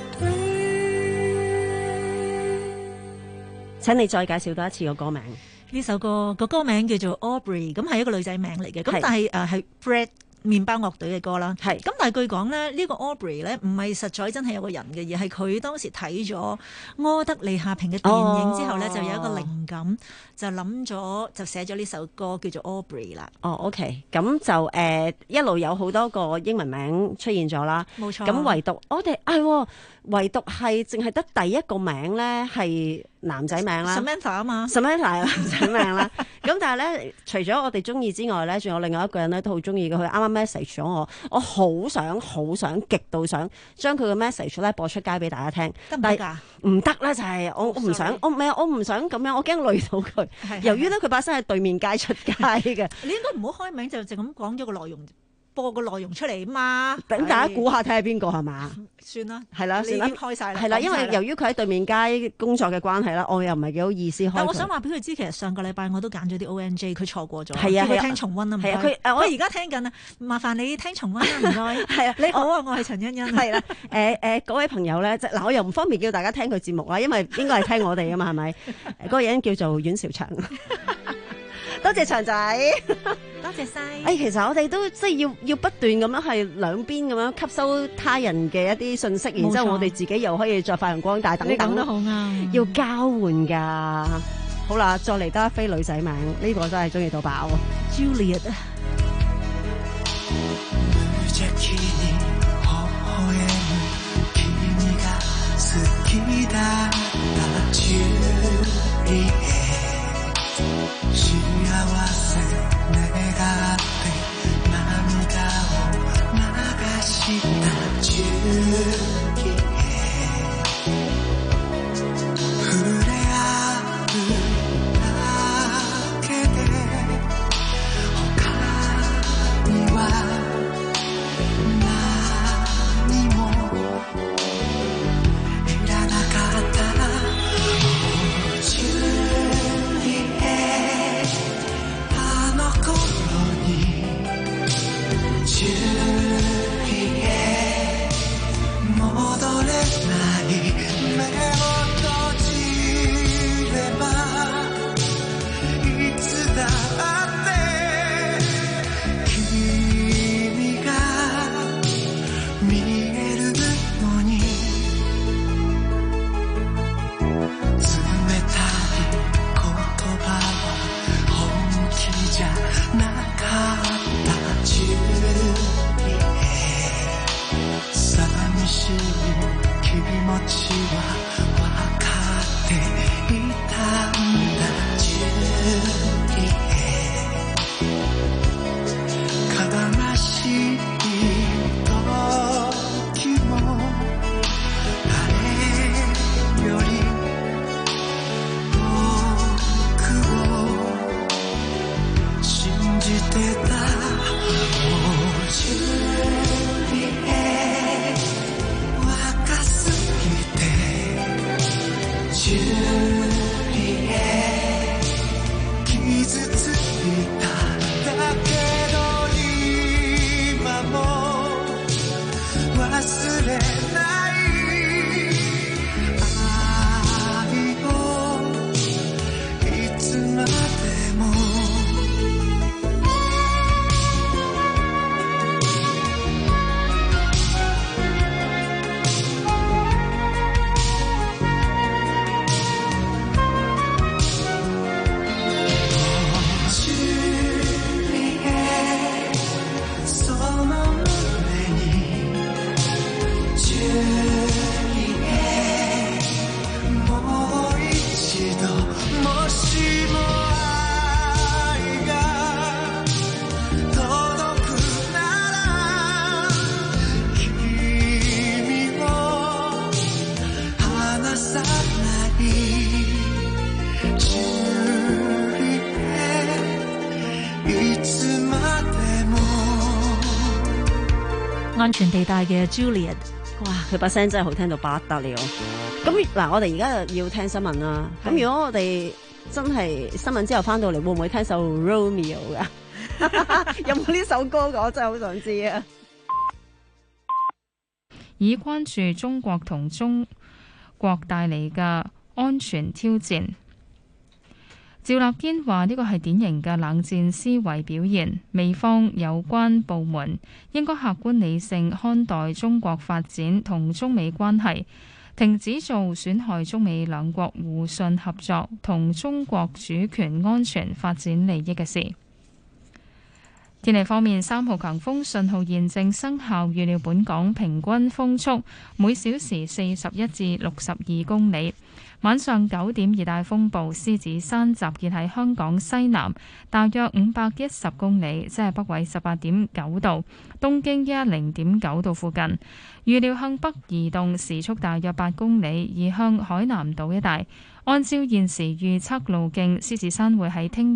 day. 請你再介紹多一次個歌名。 呢首歌個歌名叫做 Aubrey， 咁係一個女仔名嚟嘅，咁但係誒係 Bread 麵包樂隊嘅歌啦。係咁，但係據講咧，呢個 Aubrey 咧唔係實在真係有個人嘅，而係佢當時睇咗柯德莉夏萍嘅電影之後咧，就有一個靈感，就諗咗就寫咗呢首歌叫做 Aubrey 啦。 哦 ，OK， 咁就誒、呃、一路有好多個英文名出現咗啦。 冇錯。 咁唯獨我哋係唯獨係淨係得第一個名咧係男仔名啦 ，Samantha 啊嘛 ，Samantha 係男仔名啦。咁但係咧，除咗我哋中意之外咧，仲有另外一個人咧都好中意嘅。佢啱啱 message 咗我，我好想好想極度想將佢嘅 message 咧播出街俾大家聽， 得唔得㗎？ 唔得咧，就係、是、我我唔想，我唔係我唔想咁樣，我驚累到佢。由於咧佢把聲喺對面街出街嘅， 你應該唔好開名，就淨咁講咗個內容。 播個內容出嚟嘛。 等大家估下睇下邊個係嘛？ 算啦， 係啦， 你已算啦經開晒啦。 係啦， 講晒因為由於佢喺對面街工作嘅關係啦，我又唔係幾好意思開佢。 但我想話俾佢知，其實上個禮拜我都揀咗啲 O N J， 佢錯過咗， 係啊係啊叫佢聽重溫啊，唔該。 係啊佢誒我佢而家聽緊啊，麻煩你聽重溫啦，唔該。 係啊， 你好啊，我係陳欣欣。 係啦，誒誒嗰位朋友咧，即係嗱，我又唔方便叫大家聽佢節目啦，因為應該係聽我哋噶嘛，係咪？誒嗰個人叫做阮兆祥。多謝祥仔， 多謝晒。 誒，其實我哋都即係要要不斷咁樣係兩邊咁樣吸收他人嘅一啲信息，然之後我哋自己又可以再發揚光大等等。 你講得好啱， 要交換㗎。好啦，再嚟得一飛女仔名，呢、個真係中意到爆。 Juliet。 無邪気に微笑む君が好きだったジュリエ幸せ願って涙を流したジュリエ触れ合うだけで他には何もいらなかったジュリエあの頃にジュリエ戻れない目を閉じればいつだって君が見えるのに冷たい言葉は本気じゃなかったジュリエ寂しい気持ちは分かっていたんだジュリエ悲しい時も誰より僕を信じてたジュリエ若すぎてジュリエ傷ついただけど今も忘れない愛をいつまでもジュリエその胸にジュリエもう一度もしも愛が届くなら君を離さないジュリエいつまでも安全地帶嘅 Juliet。 哇！佢把聲真係好聽到不得了。咁嗱，我哋而家要聽新聞啦。咁如果我哋真係新聞之後翻到嚟，會唔會聽首 Romeo 噶？有冇呢首歌㗎？我真係好想知啊！ 以關注中國同中國帶嚟嘅安全挑戰。趙立堅話：呢個係典型嘅冷戰思維表現，美方有關部門應該客觀理性看待中國發展同中美關係，停止做損害中美兩國互信合作同中國主權安全發展利益嘅事。天氣方面，三號強風信號現正生效，預料本港平均風速每小時四十一至六十二公里。晚上九點，熱帶風暴獅子山集結喺香港西南，大約五百一十公里，即係北緯十八點九度、東經一一零點九度附近。預料向北移動，時速大約八公里，移向海南島一帶。按照現時預測路徑，獅子山會喺聽日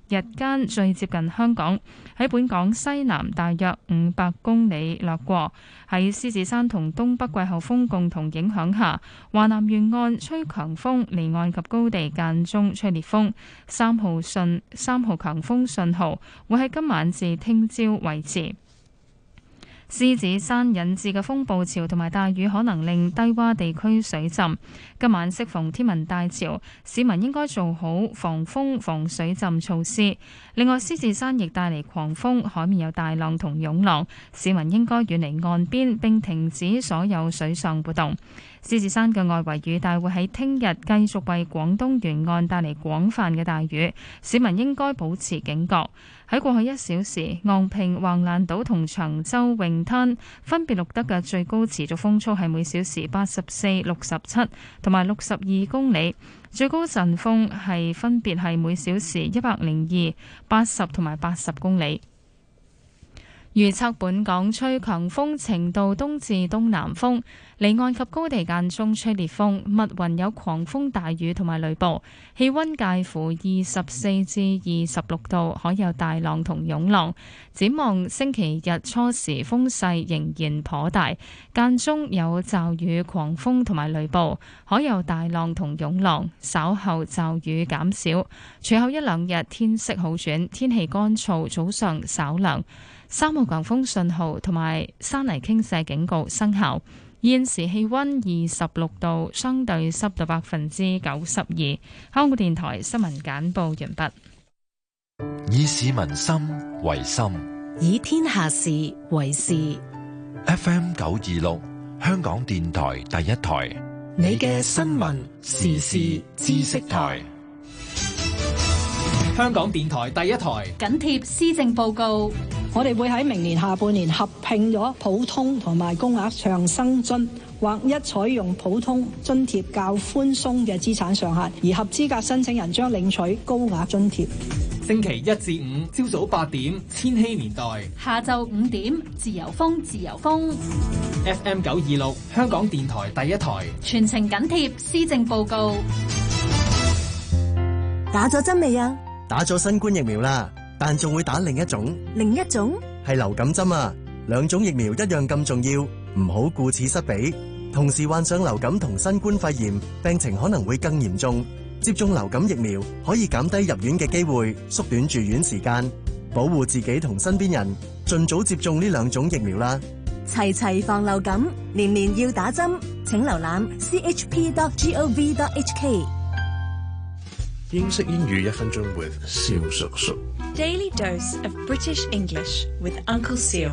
日間最接近香港，喺本港西南大約五百公里掠過。喺獅子山同東北季候風共同影響下，華南沿岸吹強風，離岸及高地間中吹烈風。三號信三號強風信號會喺今晚至聽朝維持。獅子山引致嘅風暴潮同埋大雨可能令低洼地區水浸。今晚適逢天文大潮，市民應該做好防風防水浸措施。另外，獅子山亦帶嚟狂風，海面有大浪同湧浪，市民應該遠離岸邊並停止所有水上活動。獅子山嘅外圍雨帶會喺聽日繼續為廣東沿岸帶嚟廣泛嘅大雨，市民應該保持警覺。喺過去一小時，昂坪、橫瀾島同長洲泳灘分別錄得嘅最高持續風速係每小時八十四、六十七同埋六十二公里，最高陣風係分別係每小時一百零二、八十同埋八十公里。預測本港吹強風程度東至東南風，離岸及高地間中吹烈風，密雲有狂風大雨同埋雷暴，氣溫介乎二十四至二十六度，海有大浪同湧浪。展望星期日初時風勢仍然頗大，間中有驟雨、狂風同埋雷暴，海有大浪同湧浪。稍後驟雨減少，隨後一兩日天色好轉，天氣乾燥，早上稍涼。三號強風信號同埋山泥傾瀉警告生效。現時氣溫二十六度，相對濕度百分之九十二。香港電台新聞簡報完畢。 以市民心為心， 以天下事為事。 F M 九二六，香港電台第一台， 你嘅新聞時事知識台。 香港電台第一台緊貼施政報告， 我哋會喺明年下半年合併咗普通同埋公額長生津，劃一採用普通津貼較寬鬆嘅資產上限，而合資格申請人將領取高額津貼。 星期一至五朝早八點，千禧年代； 下晝五點，自由風，自由風。 F M 九二六，香港電台第一台， 全程緊貼施政報告。 打咗針未啊？ 打咗新冠疫苗啦，但仲會打另一種。 另一種係流感針啊！兩種疫苗一樣咁重要，唔好顧此失彼。同時患上流感同新冠肺炎，病情可能會更嚴重。接種流感疫苗可以減低入院嘅機會，縮短住院時間，保護自己同身邊人。盡早接種呢兩種疫苗啦！ 齊齊防流感，年年要打針。請瀏覽 c h p dot gov dot h k。 英式英語一分鐘 with 蕭叔叔。 Daily dose of British English with Uncle Seal。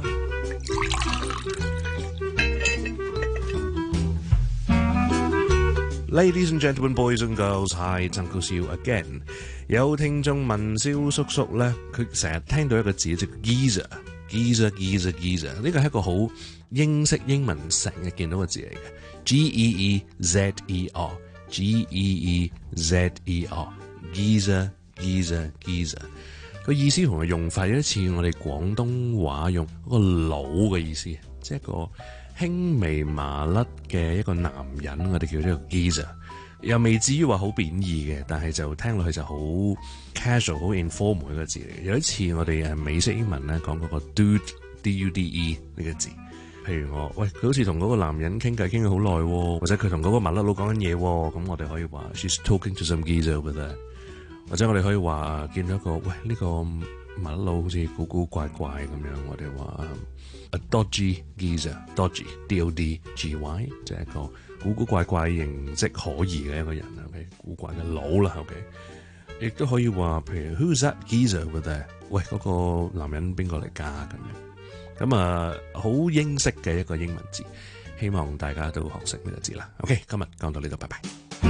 Ladies and gentlemen, boys and girls, hi, it's Uncle Seal again。有聽眾問蕭叔叔咧，佢成日聽到一個字即係 geezer，geezer，geezer，geezer，呢個係一個好英式英文成日見到嘅字嚟嘅 ，G E E Z E R，G E E Z E R。Geezer, geezer, geezer， 個意思同埋用法有啲似我哋廣東話用嗰個佬嘅意思，即係一個輕微麻甩嘅一個男人，我哋叫呢個 geezer， 又未至於話好貶義嘅，但係就聽落去就好 casual、好 informal 一個字嚟嘅，有啲似我哋誒美式英文咧講嗰個 dude，D U D E 呢個字。譬如我，喂，佢好似同嗰個男人傾偈傾咗好耐喎，或者佢同嗰個麻甩佬講緊嘢喎，咁我哋可以話 she's talking to some geezer over there。或者我哋可以話見到一個喂呢、這個麻甩佬好似古古怪怪咁樣，我哋話 a dodgy geezer，dodgy D O D G Y， 即係一個古古怪怪形跡可疑嘅一個人 ，OK， 古怪嘅佬啦 ，OK， 亦都可以話譬如 Who's that geezer over there？ 喂，嗰、那個男人邊個嚟㗎咁樣？咁啊，好英式嘅一個英文字，希望大家都學識呢個字啦。OK， 今日講到呢度，拜拜。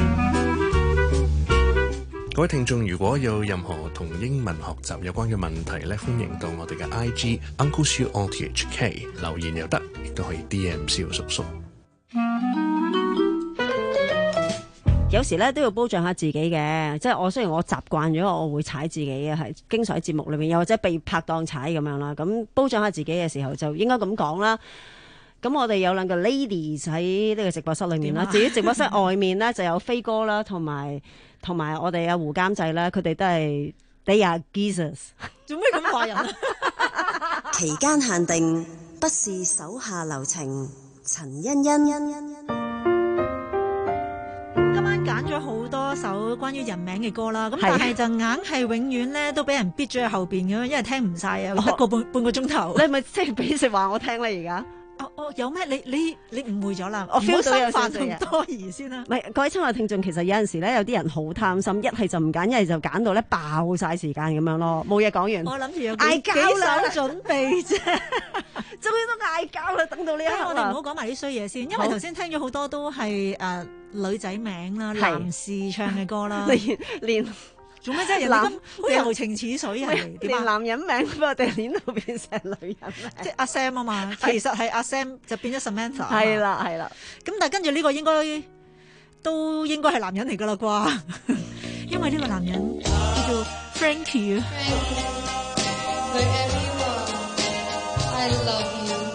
各位聽眾，如果有任何同英文學習有關嘅問題咧，歡迎到我哋嘅 I G Uncle Siu R T H K 留言又得，亦都可以 D M 蕭叔叔。 有時咧都要保障下自己嘅，即係我雖然我習慣咗，我會踩自己嘅，係經常喺節目裏面，又或者被拍檔踩咁樣啦。咁保障下自己嘅時候，就應該咁講啦。咁我哋有兩個 ladies 喺呢個直播室裏面啦，至於直播室外面咧就有飛哥啦，同埋同埋我哋阿胡監製啦，佢哋都係 They are geezers。 做咩咁話人啊？ 期間限定，不是手下留情。陳欣欣。 今晚揀咗好多首關於人名嘅歌啦，咁但係就硬係永遠咧都俾人逼咗喺後邊咁樣，因為聽唔晒啊，得個半半個鐘頭。 你係咪即係俾食話我聽咧而家？ 哦哦，有咩？你你你誤會咗啦！ 我 feel 到有少少嘢多疑先啦。 唔係，各位親愛聽眾，其實有陣時咧，有啲人好貪心，一係就唔揀，一係就揀到咧爆晒時間咁樣咯。冇嘢講完。 我諗住有嗌交啦， 幾手準備啫， 終於都嗌交啦，等到呢一刻啦。 我哋唔好講埋啲衰嘢先，因為頭先聽咗好多都係誒女仔名啦、男士唱嘅歌啦， 連連。 做咩啫？人哋咁好柔情似水啊！ 連男人名不過地鏈度變成女人名， 即係阿 Sam 啊嘛，其實係阿 Sam 就變咗 Samantha。 係啦係啦， 咁但係跟住呢個應該都應該係男人嚟㗎啦啩，因為呢個男人叫做 Frankie 啊。I love you.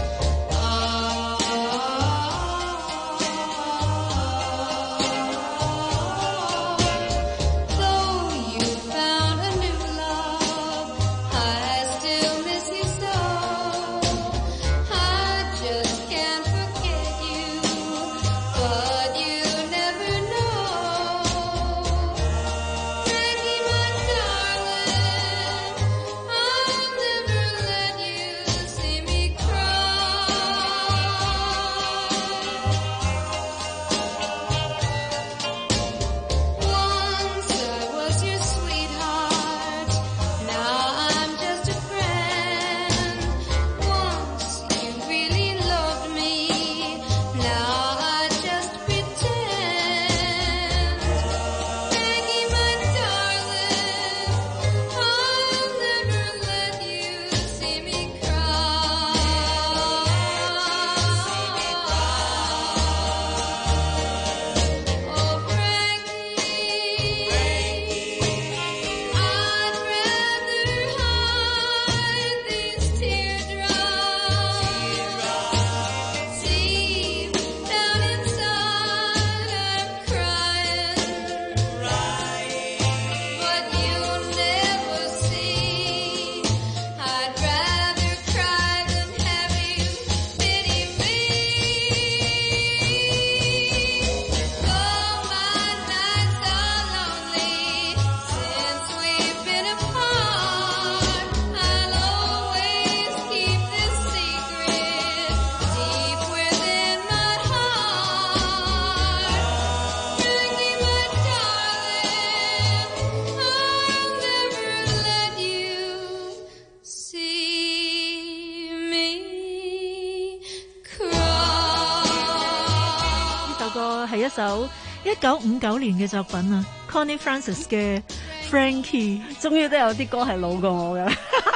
係一首一九五九年嘅作品啊 ，Connie Francis 嘅 Frankie， 終於都有啲歌係老過我嘅。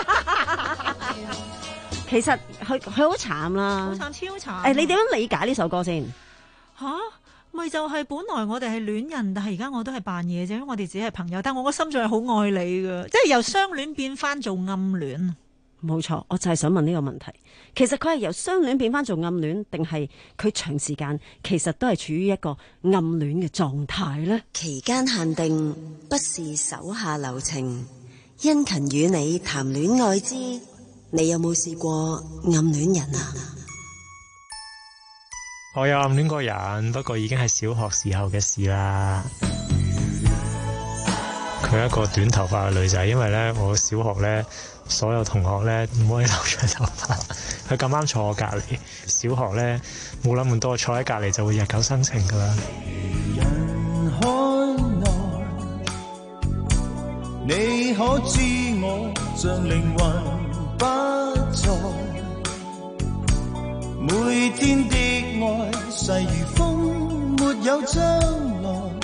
其實佢佢好慘啦， 好慘超慘。 誒，你點樣理解呢首歌先？ 吓，咪就係本來我哋係戀人，但係而家我都係扮嘢啫，因為我哋只係朋友，但我個心仲係好愛你噶，即係由相戀變翻做暗戀。 冇錯，我就係想問呢個問題。其實佢係由相戀變翻做暗戀，定係佢長時間其實都係處於一個暗戀嘅狀態呢？ 期間限定，不是手下留情，殷勤與你談戀愛之，你有冇試過暗戀人啊？ 我有暗戀過人，不過已經係小學時候嘅事啦。佢係一個短頭髮嘅女仔，因為咧我小學咧所有同學咧唔可以留長頭髮，佢咁啱坐我隔離。小學咧冇諗咁多，坐喺隔離就會日久生情噶啦。 你可知我像靈魂不在，每天的愛細如風，沒有將來，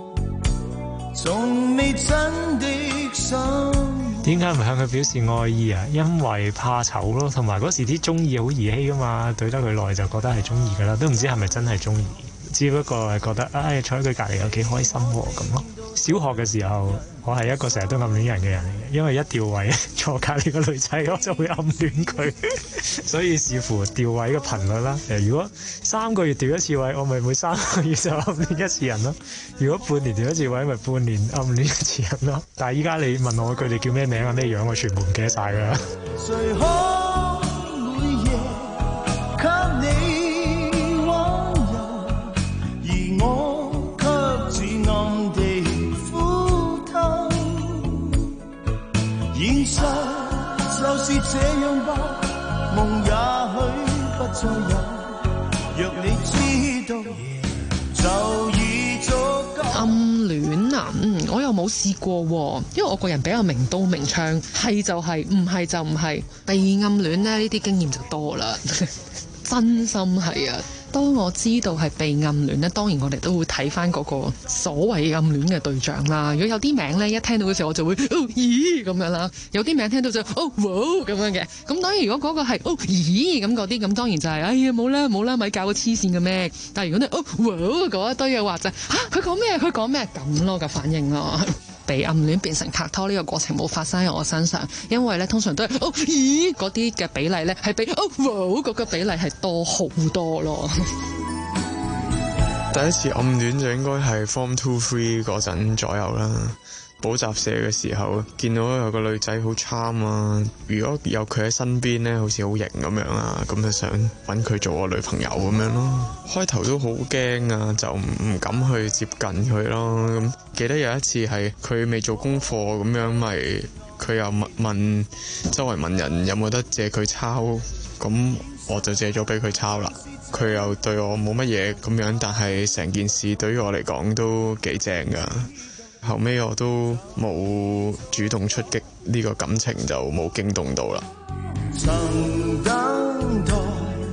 從未真的心。 點解唔向佢表示愛意啊？因為怕醜咯，同埋嗰時啲中意好兒戲噶嘛，對得佢耐就覺得係中意噶啦，都唔知係咪真係中意，只不過係覺得唉、哎、坐喺佢隔離有幾開心喎咁咯。 小學嘅時候，我係一個成日都暗戀人嘅人嚟嘅，因為一調位坐隔離個女仔，我就會暗戀佢，所以視乎調位嘅頻率啦。誒，如果三個月調一次位，我咪每三個月就暗戀一次人咯；如果半年調一次位，咪半年暗戀一次人咯。但係依家你問我佢哋叫咩名啊、咩樣，我全部唔記得晒㗎啦。 誰可每夜給你溫柔，而我卻自暗地呼偷。現實就是這樣吧，夢也許不再有，若你知道就已足夠。 暗戀啊，嗯，我又冇試過喎，因為我個人比較明刀明槍，係就係，唔係就唔係。被暗戀咧，呢啲經驗就多啦，真心係啊。當我知道係被暗戀咧，當然我哋都會睇翻嗰個所謂暗戀嘅對象啦。如果有啲名咧，一聽到嘅時候我就會哦咦咁樣啦，有啲名聽到就哦哇咁樣嘅。咁當然如果嗰個係哦咦咁嗰啲，咁當然就係、是、哎呀冇啦冇啦，咪教個黐線嘅咩。但係如果你哦哇嗰一堆嘅話就嚇佢講咩佢講咩咁咯嘅反應咯。被暗戀變成拍拖呢個過程冇發生喺我身上，因為咧通常都係哦咦嗰啲嘅比例咧係比哦哇嗰個比例係多好多咯。 第一次暗戀就應該係 Form Two Three 嗰陣左右啦。補習社嘅時候見到有個女仔好 charm 啊，如果有佢喺身邊咧，好似好型咁樣啊，咁就想揾佢做我女朋友咁樣咯。開頭都好驚啊，就唔唔敢去接近佢咯。咁記得有一次係佢未做功課咁樣，咪佢又問問周圍問人有冇得借佢抄，咁我就借咗俾佢抄啦。佢又對我冇乜嘢咁樣，但係成件事對於我嚟講都幾正㗎。後尾我都冇主動出擊，呢個感情就冇驚動到啦。 曾等待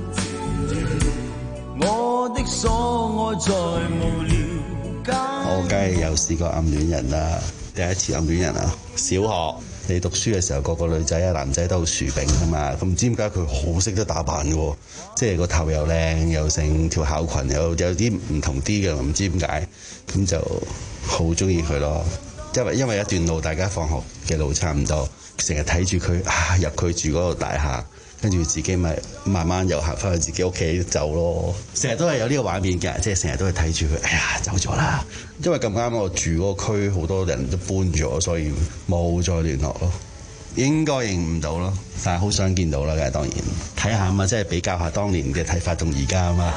我的所愛在無聊間。 我梗係有試過暗戀人啦，第一次暗戀人啊，小學你讀書嘅時候，個個女仔啊男仔都好薯炳㗎嘛，咁唔知點解佢好識得打扮嘅喎，即係個頭又靚，又成條校裙有有啲唔同啲嘅，唔知點解，咁就好中意佢咯。因為因為一段路大家放學嘅路差唔多，成日睇住佢啊入佢住嗰個大廈，跟住自己咪慢慢又行翻去自己屋企走咯。成日都係有呢個畫面嘅，即係成日都係睇住佢，哎呀走咗啦。因為咁啱我住嗰個區好多人都搬咗，所以冇再聯絡咯。應該認唔到咯，但係好想見到啦，梗係當然睇下啊嘛，即係比較下當年嘅睇法同而家啊嘛。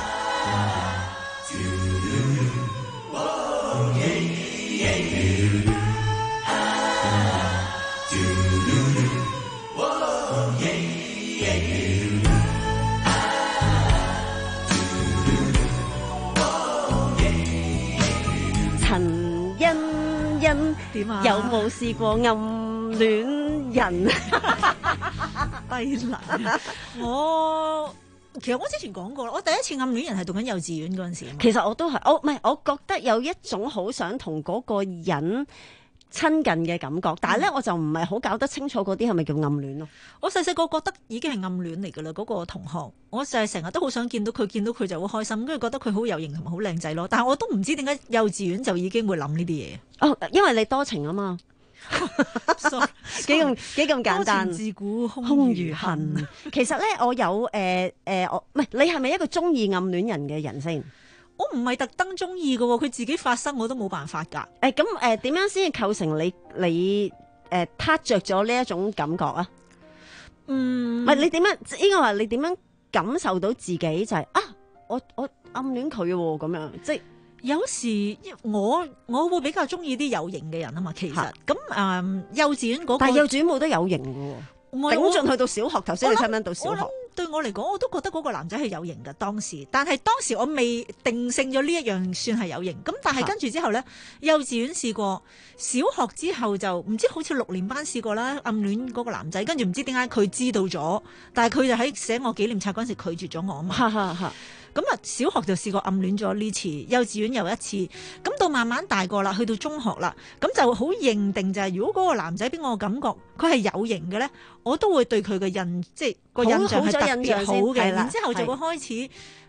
陳欣欣點啊？ 有冇試過暗戀人？ 低能！我其實我之前講過啦，我第一次暗戀人係讀緊幼稚園嗰陣時。 其實我都係，我唔係，我覺得有一種好想同嗰個人親近嘅感覺，但係咧、嗯、我就唔係好搞得清楚嗰啲係咪叫暗戀咯。 我細細個覺得已經係暗戀嚟㗎啦，嗰、嗰個同學，我就係成日都好想見到佢，見到佢就好開心，跟住覺得佢好有型同埋好靚仔咯。但係我都唔知點解幼稚園就已經會諗呢啲嘢。 哦，因為你多情啊嘛。幾咁幾咁簡單， 自古空餘恨。 其實咧，我有誒誒、呃呃，我唔係你係咪一個中意暗戀人嘅人先？ 我唔係特登中意嘅喎，佢自己發生我都冇辦法㗎。 誒咁誒點樣先至構成你你誒撻着咗呢一種感覺啊？ 嗯， 唔係你點樣應該話你點樣感受到自己就係、是、啊，我我暗戀佢喎咁樣，即係。 有時我我會比較中意啲有型嘅人啊嘛，其實咁誒、嗯、幼稚園嗰、嗰個， 但係幼稚園冇得有型嘅喎，頂盡去到小學。頭先你聽唔聽到小學？ 對我嚟講，我都覺得嗰個男仔係有型嘅當時，但係當時我未定性咗呢一樣算係有型。咁但係跟住之後咧，幼稚園試過，小學之後就唔知好似六年班試過啦，暗戀嗰個男仔，跟住唔知點解佢知道咗，但係佢就喺寫我紀念冊嗰陣時拒絕咗我啊嘛。咁啊，小學就試過暗戀咗呢次，幼稚園又一次，咁到慢慢大個啦，去到中學啦，咁就好認定就係、是，如果嗰個男仔俾我感覺佢係有型嘅咧，我都會對佢嘅印，即係個印象係特別好嘅，然之後就會開始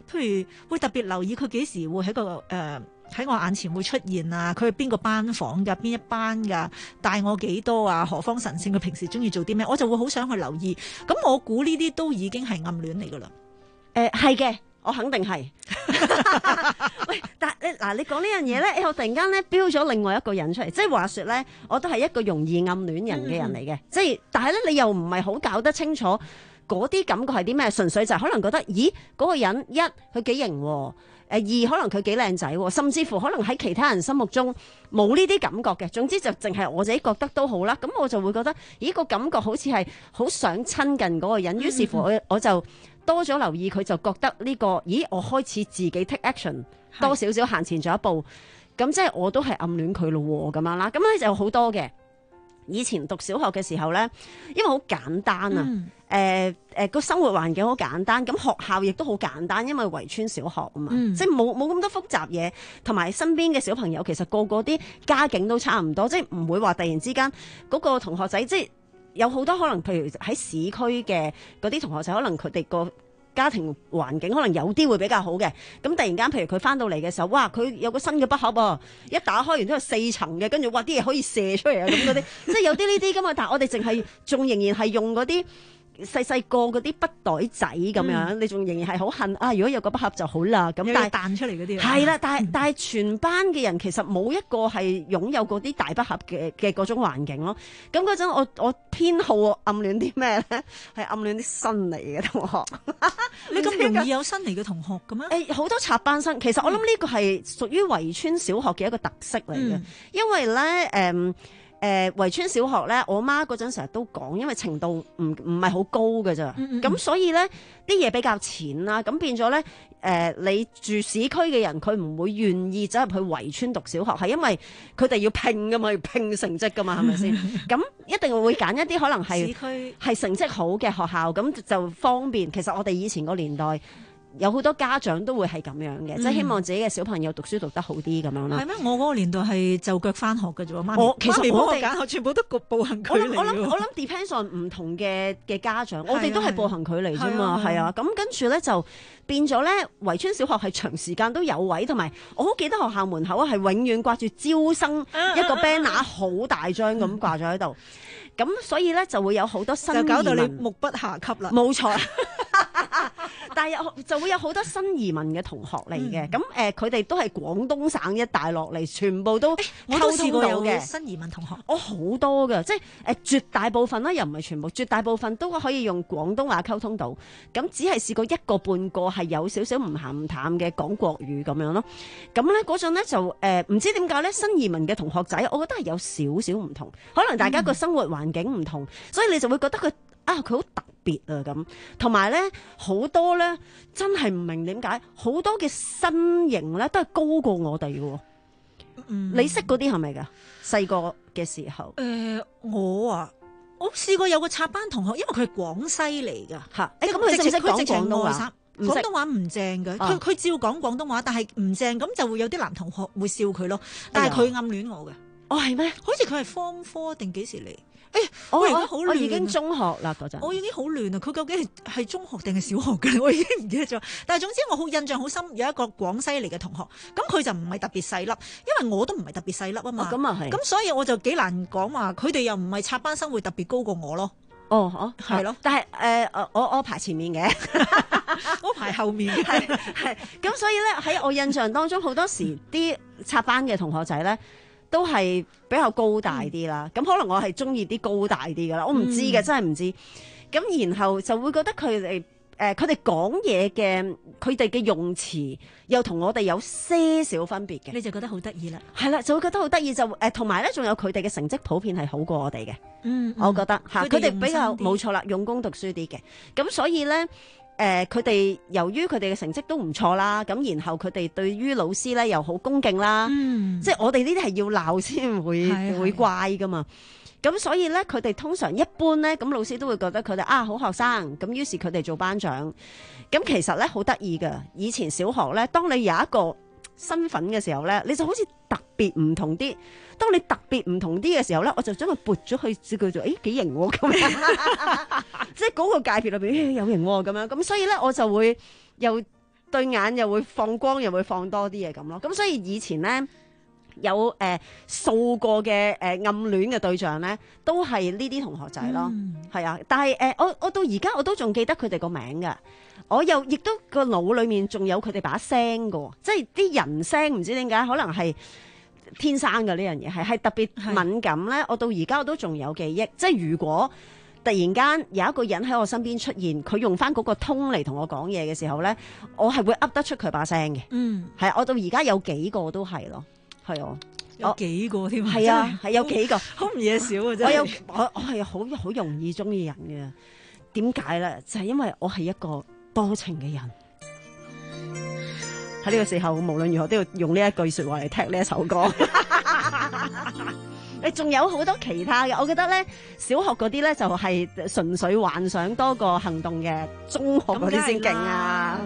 譬如會特別留意佢幾時會喺個誒。呃喺我眼前會出現啊！佢係邊個班房㗎？邊一班㗎？帶我幾多啊？何方神聖？佢平時中意做啲咩？我就會好想去留意。咁我估呢啲都已經係暗戀嚟㗎啦。 誒係嘅，我肯定係。喂，但係你嗱，你講呢樣嘢咧，我突然間咧標咗另外一個人出嚟，即係話説咧，我都係一個容易暗戀人嘅人嚟嘅，即係、嗯、但係咧你又唔係好搞得清楚嗰啲感覺係啲咩，純粹就係可能覺得，咦嗰、嗰個人一佢幾型喎。誒二可能佢幾靚仔喎，甚至乎可能喺其他人心目中冇呢啲感覺嘅。總之就淨係我自己覺得都好啦。咁我就會覺得，咦個感覺好似係好想親近嗰個人。於是乎我我就多咗留意佢，就覺得呢、呢個，咦我開始自己 take action 多少少行前咗一步。咁即係我都係暗戀佢咯喎，咁樣啦。咁咧就好多嘅。以前讀小學嘅時候咧，因為好簡單啊。嗯誒誒個生活環境好簡單，咁學校亦都好簡單，因為圍村小學啊嘛，嗯、即係冇冇咁多複雜嘢，同埋身邊嘅小朋友其實個個啲家境都差唔多，即係唔會話突然之間嗰個同學仔，即係有好多可能，譬如喺市區嘅嗰啲同學仔，可能佢哋個家庭環境可能有啲會比較好嘅，咁突然間譬如佢翻到嚟嘅時候，哇佢有個新嘅筆盒喎，一打開完之後四層嘅，跟住哇啲嘢可以射出嚟啊咁嗰啲，即係有啲呢啲噶嘛，但係我哋淨係仲仍然係用嗰啲。細細個嗰啲筆袋仔咁樣，嗯、你仲仍然係好恨啊！如果有個筆盒就好啦。咁但係彈出嚟嗰啲係啦，但係但係全班嘅人其實冇一個係擁有嗰啲大筆盒嘅嘅嗰種環境咯。咁嗰陣我我偏好暗戀啲咩咧？係暗戀啲新嚟嘅同學。 你咁容易有新嚟嘅同學嘅咩？ 誒好多插班生，其實我諗呢個係屬於圍村小學嘅一個特色嚟嘅，嗯、因為咧誒。嗯誒圍村小學咧，我媽嗰陣成日都講，因為程度唔唔係好高嘅咋，咁、嗯嗯、所以咧啲嘢比較淺啦，咁變咗咧誒你住市區嘅人，佢唔會願意走入去圍村讀小學，係因為佢哋要拼噶嘛，要拼成績噶嘛，係咪先？咁一定會揀一啲可能係市區係成績好嘅學校，咁就方便。其實我哋以前個年代。有好多家長都會係咁樣嘅，嗯、即係希望自己嘅小朋友讀書讀得好啲咁樣啦。 係咩？我嗰個年代係就腳返學嘅啫喎，媽咪。 我其實我哋揀學全部都個步行距離。 我諗我諗 depends on 唔同嘅嘅家長，我哋都係步行距離啫嘛，係啊。咁跟住咧就變咗咧，圍村小學係長時間都有位，同埋我好記得學校門口係永遠掛住招生一個 banner 好大張咁掛咗喺度。咁所以咧就會有好多新移民， 就搞到你目不暇給啦。 冇錯。但係有就會有好多新移民嘅同學嚟嘅，咁誒佢哋都係廣東省一帶落嚟，全部都我都試過嘅有新移民同學， 我好多㗎，即係誒絕大部分啦，又唔係全部，絕大部分都可以用廣東話溝通到，咁只係試過一個半個係有少少唔鹹唔淡嘅講國語咁樣咯。咁咧嗰陣咧就誒唔、呃、知點解咧新移民嘅同學仔，我覺得係有少少唔同，可能大家個生活環境唔同，嗯、所以你就會覺得佢啊佢好特別啊咁，同埋咧好多咧真係唔明點解好多嘅身形咧都係高過我哋嘅。嗯，你識嗰啲係咪噶？細個嘅時候， 誒、呃，我啊，我試過有個插班同學，因為佢係廣西嚟噶吓，誒咁佢識唔識講廣東話？廣東話唔正嘅，佢佢、哦、照講廣東話，但係唔正，咁就會有啲男同學會笑佢咯。但係佢暗戀我嘅， 哦係咩？ 好似佢係 Form Four 定幾時嚟？誒、哎， 我我已經好亂， 我已經中學啦嗰陣， 我已經好亂啊！佢究竟係係中學定係小學嘅？我已經唔記得咗。但係總之我好印象好深，有一個廣西嚟嘅同學，咁佢就唔係特別細粒，因為我都唔係特別細粒啊嘛。咁啊係，咁所以我就幾難講話，佢哋又唔係插班生會特別高過我咯。 哦，哦，係咯。但係誒、呃，我我排前面嘅， 我排後面嘅， 係係。咁所以咧喺我印象當中，好多時啲插班嘅同學仔咧。都係比較高大啲啦，咁、嗯、可能我係中意啲高大啲噶啦，我唔知嘅，嗯、真係唔知。咁然後就會覺得佢哋誒，佢哋講嘢嘅，佢哋嘅用詞又同我哋有些少分別嘅， 你就覺得好得意啦。 係啦，就會覺得好得意，就誒，同埋咧，仲有佢哋嘅成績普遍係好過我哋嘅。嗯，我覺得吓，佢哋、嗯、比較冇錯啦，用功讀書啲嘅。咁所以咧。誒佢哋由於佢哋嘅成績都唔錯啦，咁然後佢哋對於老師咧又好恭敬啦，嗯、即係我哋呢啲係要鬧先會是會乖噶嘛。咁所以咧，佢哋通常一般咧，咁老師都會覺得佢哋啊好學生，咁於是佢哋做班長。咁其實咧好得意㗎，以前小學咧，當你有一個身份嘅時候咧，你就好似特別唔同啲。當你特別唔同啲嘅時候咧，我就將佢撥咗去叫做誒幾型喎咁樣，即係嗰個界別裏邊有型喎咁樣。咁所以咧，我就會又對眼又會放光，又會放多啲嘢咁咯。咁所以以前咧有誒數過嘅誒暗戀嘅對象咧，都係呢啲同學仔咯，係、嗯、啊。但係誒、呃，我我到而家我都仲記得佢哋個名㗎。我又亦都個腦裏面仲有佢哋把聲㗎，即係啲人聲唔知點解，可能係天生嘅呢樣嘢，係係特別敏感咧。我到而家我都仲有記憶，即係如果突然間有一個人喺我身邊出現，佢用翻嗰個通嚟同我講嘢嘅時候咧，我係會噏得出佢把聲嘅。嗯，係我到而家有幾個都係咯，係啊， 有幾個添， 係啊，係有幾個， 好唔嘢少啊！真係我有我我係好好容易中意人嘅，點解咧？就係、是、因為我係一個多情嘅人，喺呢個時候無論如何都要用呢一句說話嚟踢呢一首歌。誒，仲有好多其他嘅，我覺得咧，小學嗰啲咧就係純粹幻想多過行動嘅，中學嗰啲先勁啊！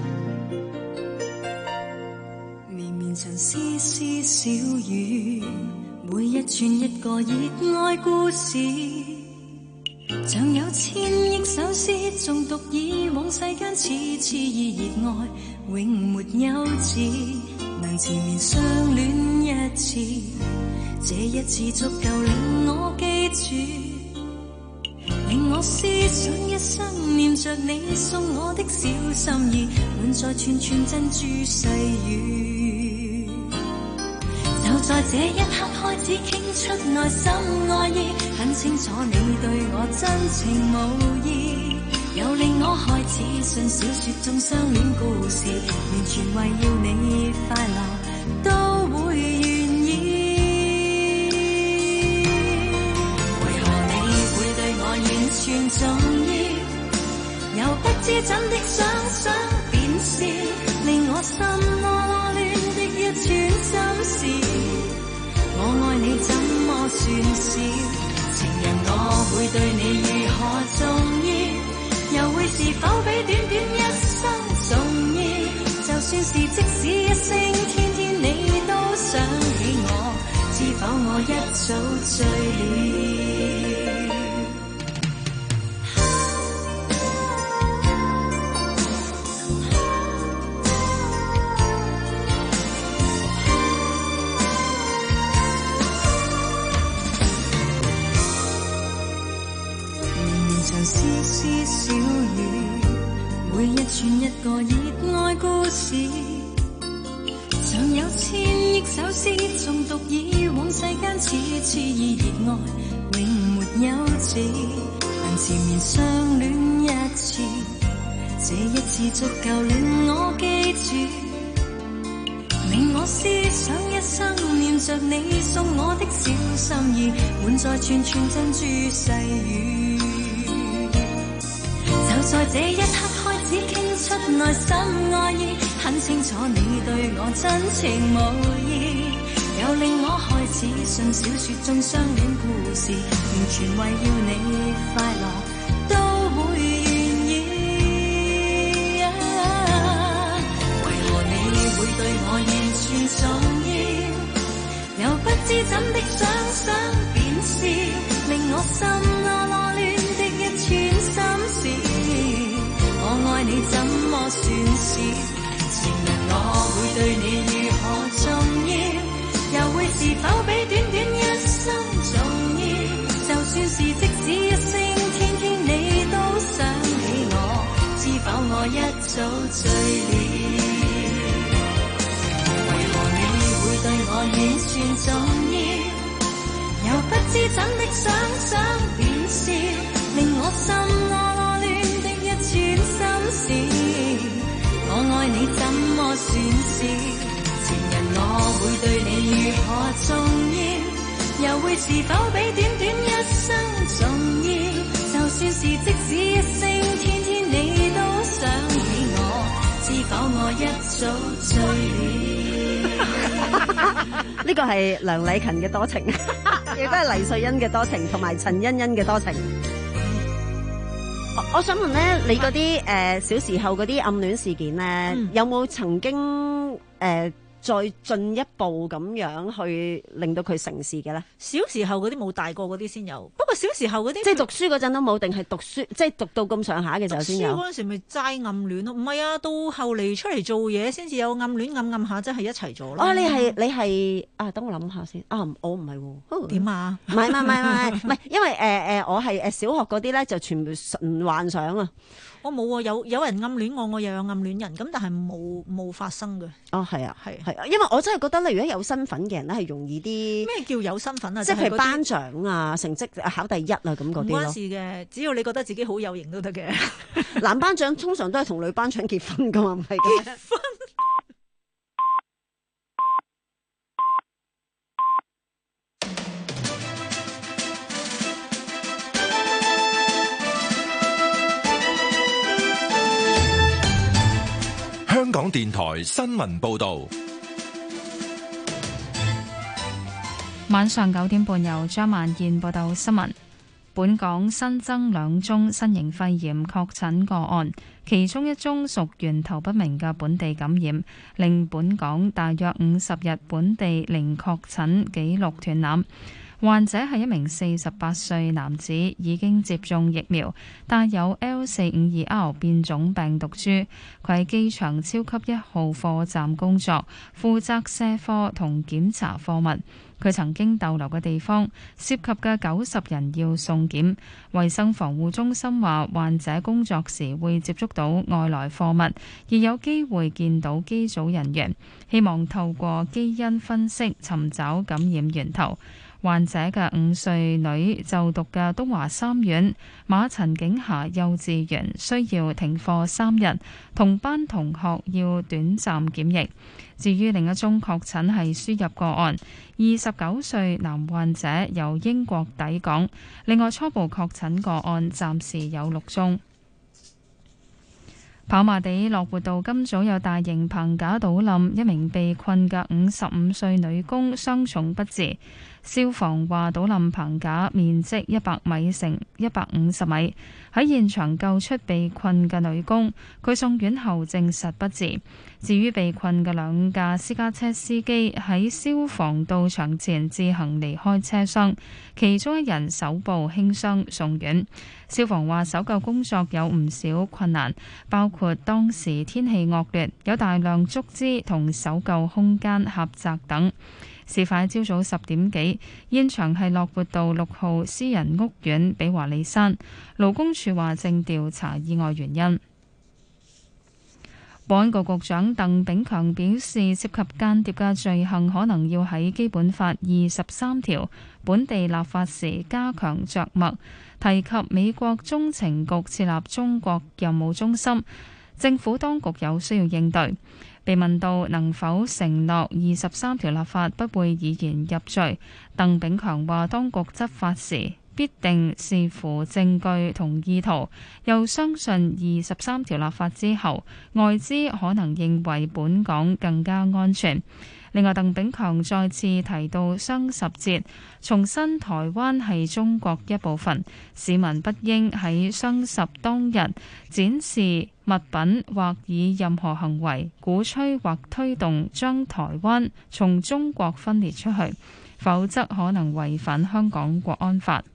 綿綿長絲絲小雨，每一串一個熱愛故事。像有千億首詩誦讀以往世間痴痴意熱愛永沒休止，能纏綿相戀一次，這一次足夠令我記住，令我思想一生念着你送我的小心意，滿載串串珍珠細語。就在這一刻開始傾出內心愛意，很清楚你對我真情無意，又令我開始信小說中相戀故事，完全為要你快樂都會願意。為何你會對我完全重要，又不知怎的想想便是令我心囉囉攣的一串心事。我愛你怎麼算少？情人我會對你如何重要？又會是否比短短一生重要？就算是即使一聲天天你都想起我，知否我一早醉了？絲絲小雨，每一串一個熱愛故事，像有千億首詩誦讀以往世間痴痴意熱愛永沒休止，能纏綿相戀一次，這一次足夠令我記住，令我思想一生念着你送我的小心意，滿載串串珍珠細語。在這一刻開始傾出內心愛意，很清楚你對我真情無意，又令我開始信小說中相戀故事，完全為要你快樂都會願意。啊、為何你會對我完全重要，又不知怎的想想便是令我心囉囉攣的一串心事。我愛你怎麼算少？情人我會對你如何重要？又會是否比短短一生重要？就算是即使一聲天天你都想起我，知否我一早醉了？為何你會對我完全重要？又不知怎的想想便是令我心囉囉攣的一串心事。我愛你怎麼算少？情人我會對你如何重要？又會是否比短短一生重要？就算是即使一聲天天你都想起我，知否我一早醉了？ 呢個係梁禮勤嘅多情，亦都係黎瑞恩嘅多情，同埋陳欣欣嘅多情。我我想問咧，你嗰啲誒小時候嗰啲暗戀事件咧，嗯、有冇曾經誒、呃、 再進一步咁樣去令到佢成事嘅咧？ 小時候嗰啲冇，大個嗰啲先有。不過小時候嗰啲即係讀書嗰陣都冇，定係讀書即係讀到咁上下嘅時候先有？ 讀書嗰陣時咪齋暗戀咯，唔係啊，到後嚟出嚟做嘢先至有暗戀，暗暗下真係一齊咗啦。 哦，你係你係啊？等我諗下先啊，我唔係喎。 點啊？ 唔係唔係唔係唔係，因為誒誒、呃，我係誒小學嗰啲咧就全部純幻想啊。 我冇啊，有有人暗戀我，我又有暗戀人，咁但係冇冇發生嘅。 哦，係啊， 係係啊，因為我真係覺得咧，如果有身份嘅人咧，係容易啲。 咩叫有身份啊？ 即係譬如就係嗰啲班長啊、成績考第一啊咁嗰啲唔咯。 關事嘅，只要你覺得自己好有型都得嘅。 男班長通常都係同女班長結婚噶嘛，唔係嘅。結婚。 香港電台新聞報道， 晚上九點半由張萬燕報道新聞。本港新增兩宗新型肺炎確診個案，其中一宗屬源頭不明嘅本地感染，令本港大約五十日本地零確診紀錄斷纜。患者係一名四十八歲男子，已經接種疫苗，帶有 L 四五二 R 變種病毒株。佢喺機場超級一號貨站工作，負責卸貨同檢查貨物。佢曾經逗留嘅地方涉及嘅九十人要送檢。衛生防護中心話，患者工作時會接觸到外來貨物，而有機會見到機組人員，希望透過基因分析尋找感染源頭。患者嘅五歲女就讀嘅東華三院馬陳景霞幼稚園需要停課三日，同班同學要短暫檢疫。至於另一宗確診係輸入個案，二十九歲男患者由英國抵港。另外初步確診個案暫時有六宗。跑馬地樂活道今早有大型棚架倒冧，一名被困嘅五十五歲女工傷重不治。消防話倒冧棚架面積一百米乘一百五十米，喺現場救出被困嘅女工，佢送院後證實不治。至於被困嘅兩架私家車司機喺消防到場前自行離開車廂，其中一人手部輕傷送院。消防話搜救工作有唔少困難，包括當時天氣惡劣，有大量竹枝同搜救空間狹窄等。事發朝早十點幾，現場係樂活道六號私人屋苑比華利山。勞工處話正調查意外原因。保安局局長鄧炳強表示，涉及間諜嘅罪行可能要喺基本法二十三條本地立法時加強著墨，提及美國中情局設立中國任務中心，政府當局有需要應對。被問到能否承諾二十三條立法不會以言入罪，鄧炳強話當局執法時必定視乎證據同意圖，又相信二十三條立法之後，外資可能認為本港更加安全。另外，鄧炳強再次提到雙十節，重申台灣係中國一部分，市民不應喺雙十當日展示物品或以任何行為鼓吹或推動將台灣從中國分裂出去，否則可能違反香港國安法。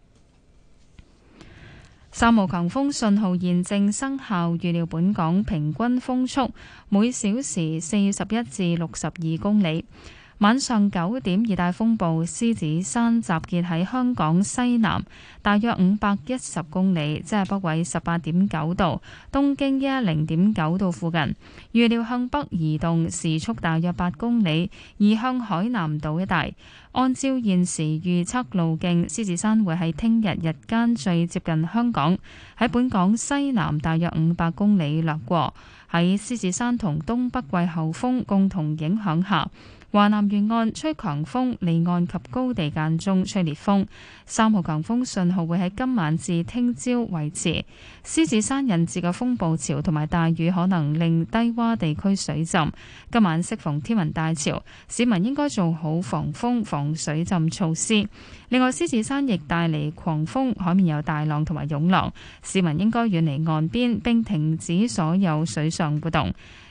三號強風信號現正生效，預料本港平均風速每小時四十一至六十二公里。晚上九點，熱帶風暴獅子山集結喺香港西南，大約五百一十公里，即係北緯十八點九度，東經一一零點九度附近。預料向北移動，時速大約八公里，移向海南島一帶。按照現時預測路徑，獅子山會喺聽日日間最接近香港，喺本港西南大約五百公里掠過。喺獅子山同東北季候風共同影響下，華南沿岸吹強風，離岸及高地間中吹烈風。三號強風信號會喺今晚至聽朝維持。獅子山引致嘅風暴潮同埋大雨可能令低洼地區水浸。今晚適逢天文大潮，市民應該做好防風防水浸措施。另外，獅子山亦帶嚟狂風，海面有大浪同埋湧浪，市民應該遠離岸邊並停止所有水上活動。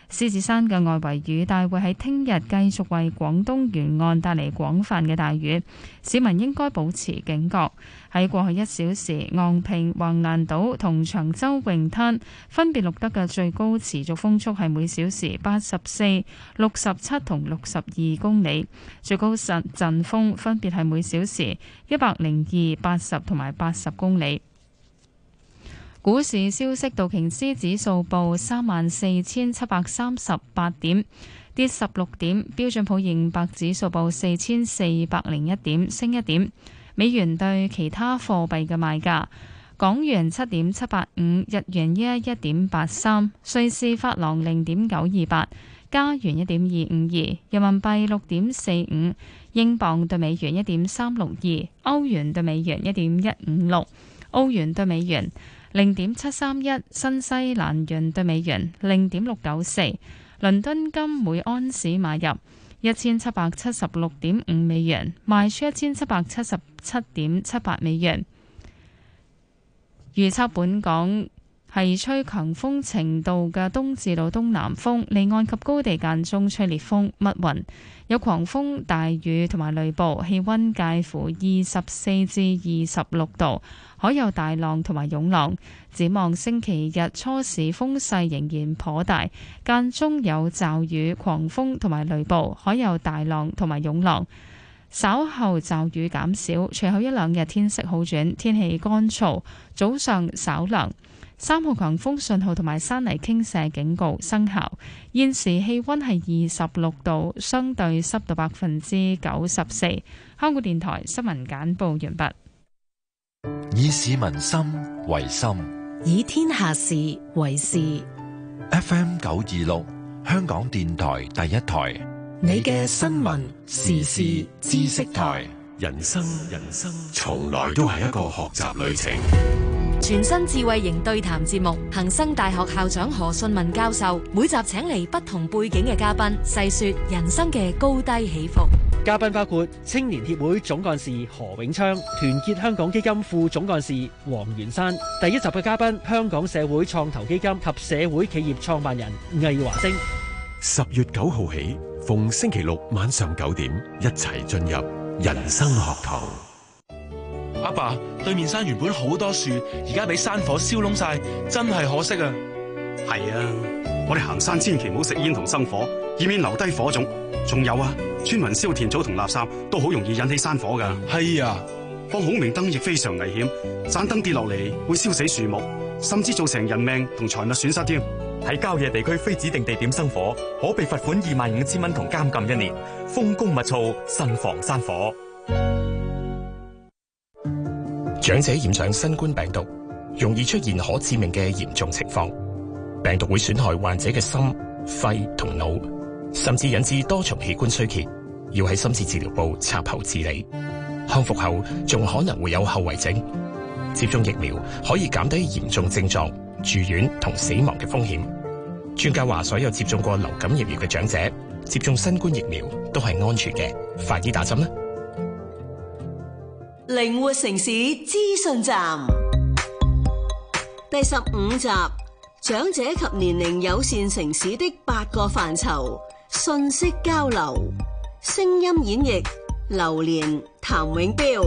獅子山嘅外圍雨帶會喺聽日繼續為廣東沿岸帶嚟廣泛嘅大雨，市民應該保持警覺。喺過去一小時，昂坪、橫瀾島同長洲泳灘分別錄得嘅最高持續風速係每小時八十四、六十七同六十二公里，最高陣陣風分別係每小時一百零二、八十同埋八十公里。股市消息，道瓊斯指數報三萬四千七百三十八點，跌十六點；標準普爾五百指數報四千四百零一點，升一點。美元對其他貨幣嘅賣價：港元七點七八五，日元一一一點八三，瑞士法郎零點九二八，加元一點二五二，人民幣六點四五，英鎊對美元一點三六二，歐元對美元一點一五六，澳元對美元零點七三一，新西蘭元對美元零點六九四，倫敦金每安士買入一千七百七十六點五美元，賣出一千七百七十七點七八美元。預測本港係吹強風程度嘅東至到東南風，離岸及高地間中吹烈風，密雲，有狂風大雨同埋雷暴，氣溫介乎二十四至二十六度，海有大浪同埋湧浪。展望星期日初時風勢仍然頗大，間中有驟雨、狂風同埋雷暴，海有大浪同埋湧浪。稍後驟雨減少，隨後一兩日天色好轉，天氣乾燥，早上稍涼。三號強風信號同埋山泥傾瀉警告生效。現時氣溫係二十六度，相對濕度百分之九十四。香港電台新聞簡報完畢。 以市民心為心， 以天下事為事。 F M 九二六，香港電台第一台， 你嘅新聞時事知識台。 人生人生從來都係一個學習旅程。 全新智慧型對談節目，恒生大學校長何信文教授每集請嚟不同背景嘅嘉賓，細說人生嘅高低起伏。 嘉賓包括青年協會總幹事何永昌、團結香港基金副總幹事黃元山。第一集嘅嘉賓，香港社會創投基金及社會企業創辦人魏華星。 十月九號起，逢星期六晚上九點，一齊進入人生學堂。 阿爸，對面山原本好多樹，而家俾山火燒燶晒，真係可惜啊！ 係啊，我哋行山千祈唔好食煙同生火，以免留低火種。仲有啊，村民燒田草同垃圾都好容易引起山火噶。 係啊， 放孔明燈亦非常危險，盞燈跌落嚟會燒死樹木，甚至造成人命同財物損失添。 喺郊野地區非指定地點生火，可被罰款二萬五千蚊同監禁一年。風高物燥，慎防山火。 長者染上新冠病毒，容易出現可致命嘅嚴重情況。病毒會損害患者嘅心、肺同腦，甚至引致多重器官衰竭，要喺深切治療部插喉治理。康復後仲可能會有後遺症。接種疫苗可以減低嚴重症狀、住院同死亡嘅風險。專家話，所有接種過流感疫苗嘅長者接種新冠疫苗都係安全嘅，快啲打針啦！ 靈活城市資訊站第十五集，長者及年齡友善城市的八個範疇，信息交流，聲音演繹，榴蓮譚永標。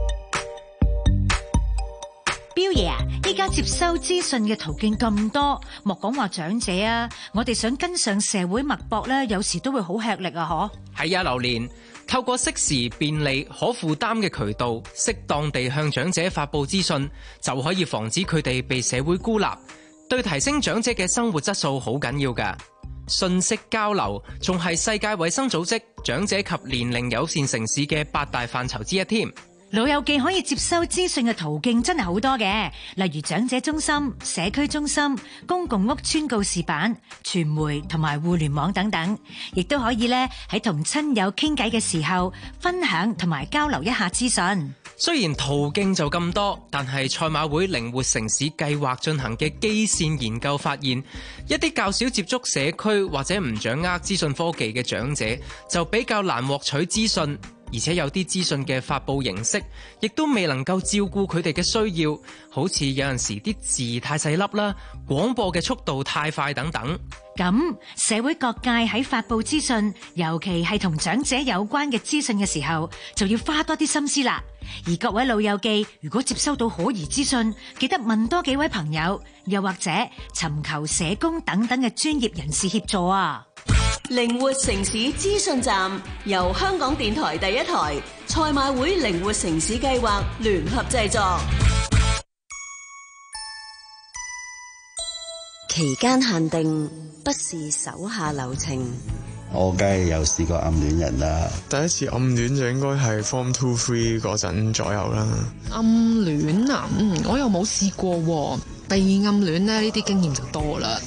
標爺啊，依家接收資訊嘅途徑咁多，莫講話長者啊，我哋想跟上社會脈搏咧，有時都會好吃力啊！嗬， 係啊，榴蓮透過適時、便利、可負擔嘅渠道，適當地向長者發佈資訊，就可以防止佢哋被社會孤立，對提升長者嘅生活質素好緊要㗎。信息交流仲係世界衛生組織長者及年齡友善城市嘅八大範疇之一添。 老友記可以接收資訊嘅途徑真係好多嘅，例如長者中心、社區中心、公共屋邨告示板、傳媒同埋互聯網等等，亦都可以咧喺同親友傾偈嘅時候分享同埋交流一下資訊。 雖然途徑就咁多，但係賽馬會靈活城市計劃進行嘅基線研究發現，一啲較少接觸社區或者唔掌握資訊科技嘅長者就比較難獲取資訊。而而且有啲資訊嘅發佈形式，亦都未能夠照顧佢哋嘅需要，好似有陣時啲字太細粒啦，廣播嘅速度太快等等。 咁社會各界喺發佈資訊，尤其係同長者有關嘅資訊嘅時候，就要花多啲心思啦。而各位老友記，如果接收到可疑資訊，記得問多幾位朋友，又或者尋求社工等等嘅專業人士協助啊。 靈活城市資訊站由香港電台第一台、賽馬會靈活城市計劃聯合製作。期間限定，不是手下留情。 我梗係有試過暗戀人啦。 第一次暗戀就應該係 Form Two Three 嗰陣左右啦。 暗戀啊，嗯，我又冇試過喎。被暗戀咧，呢啲經驗就多啦。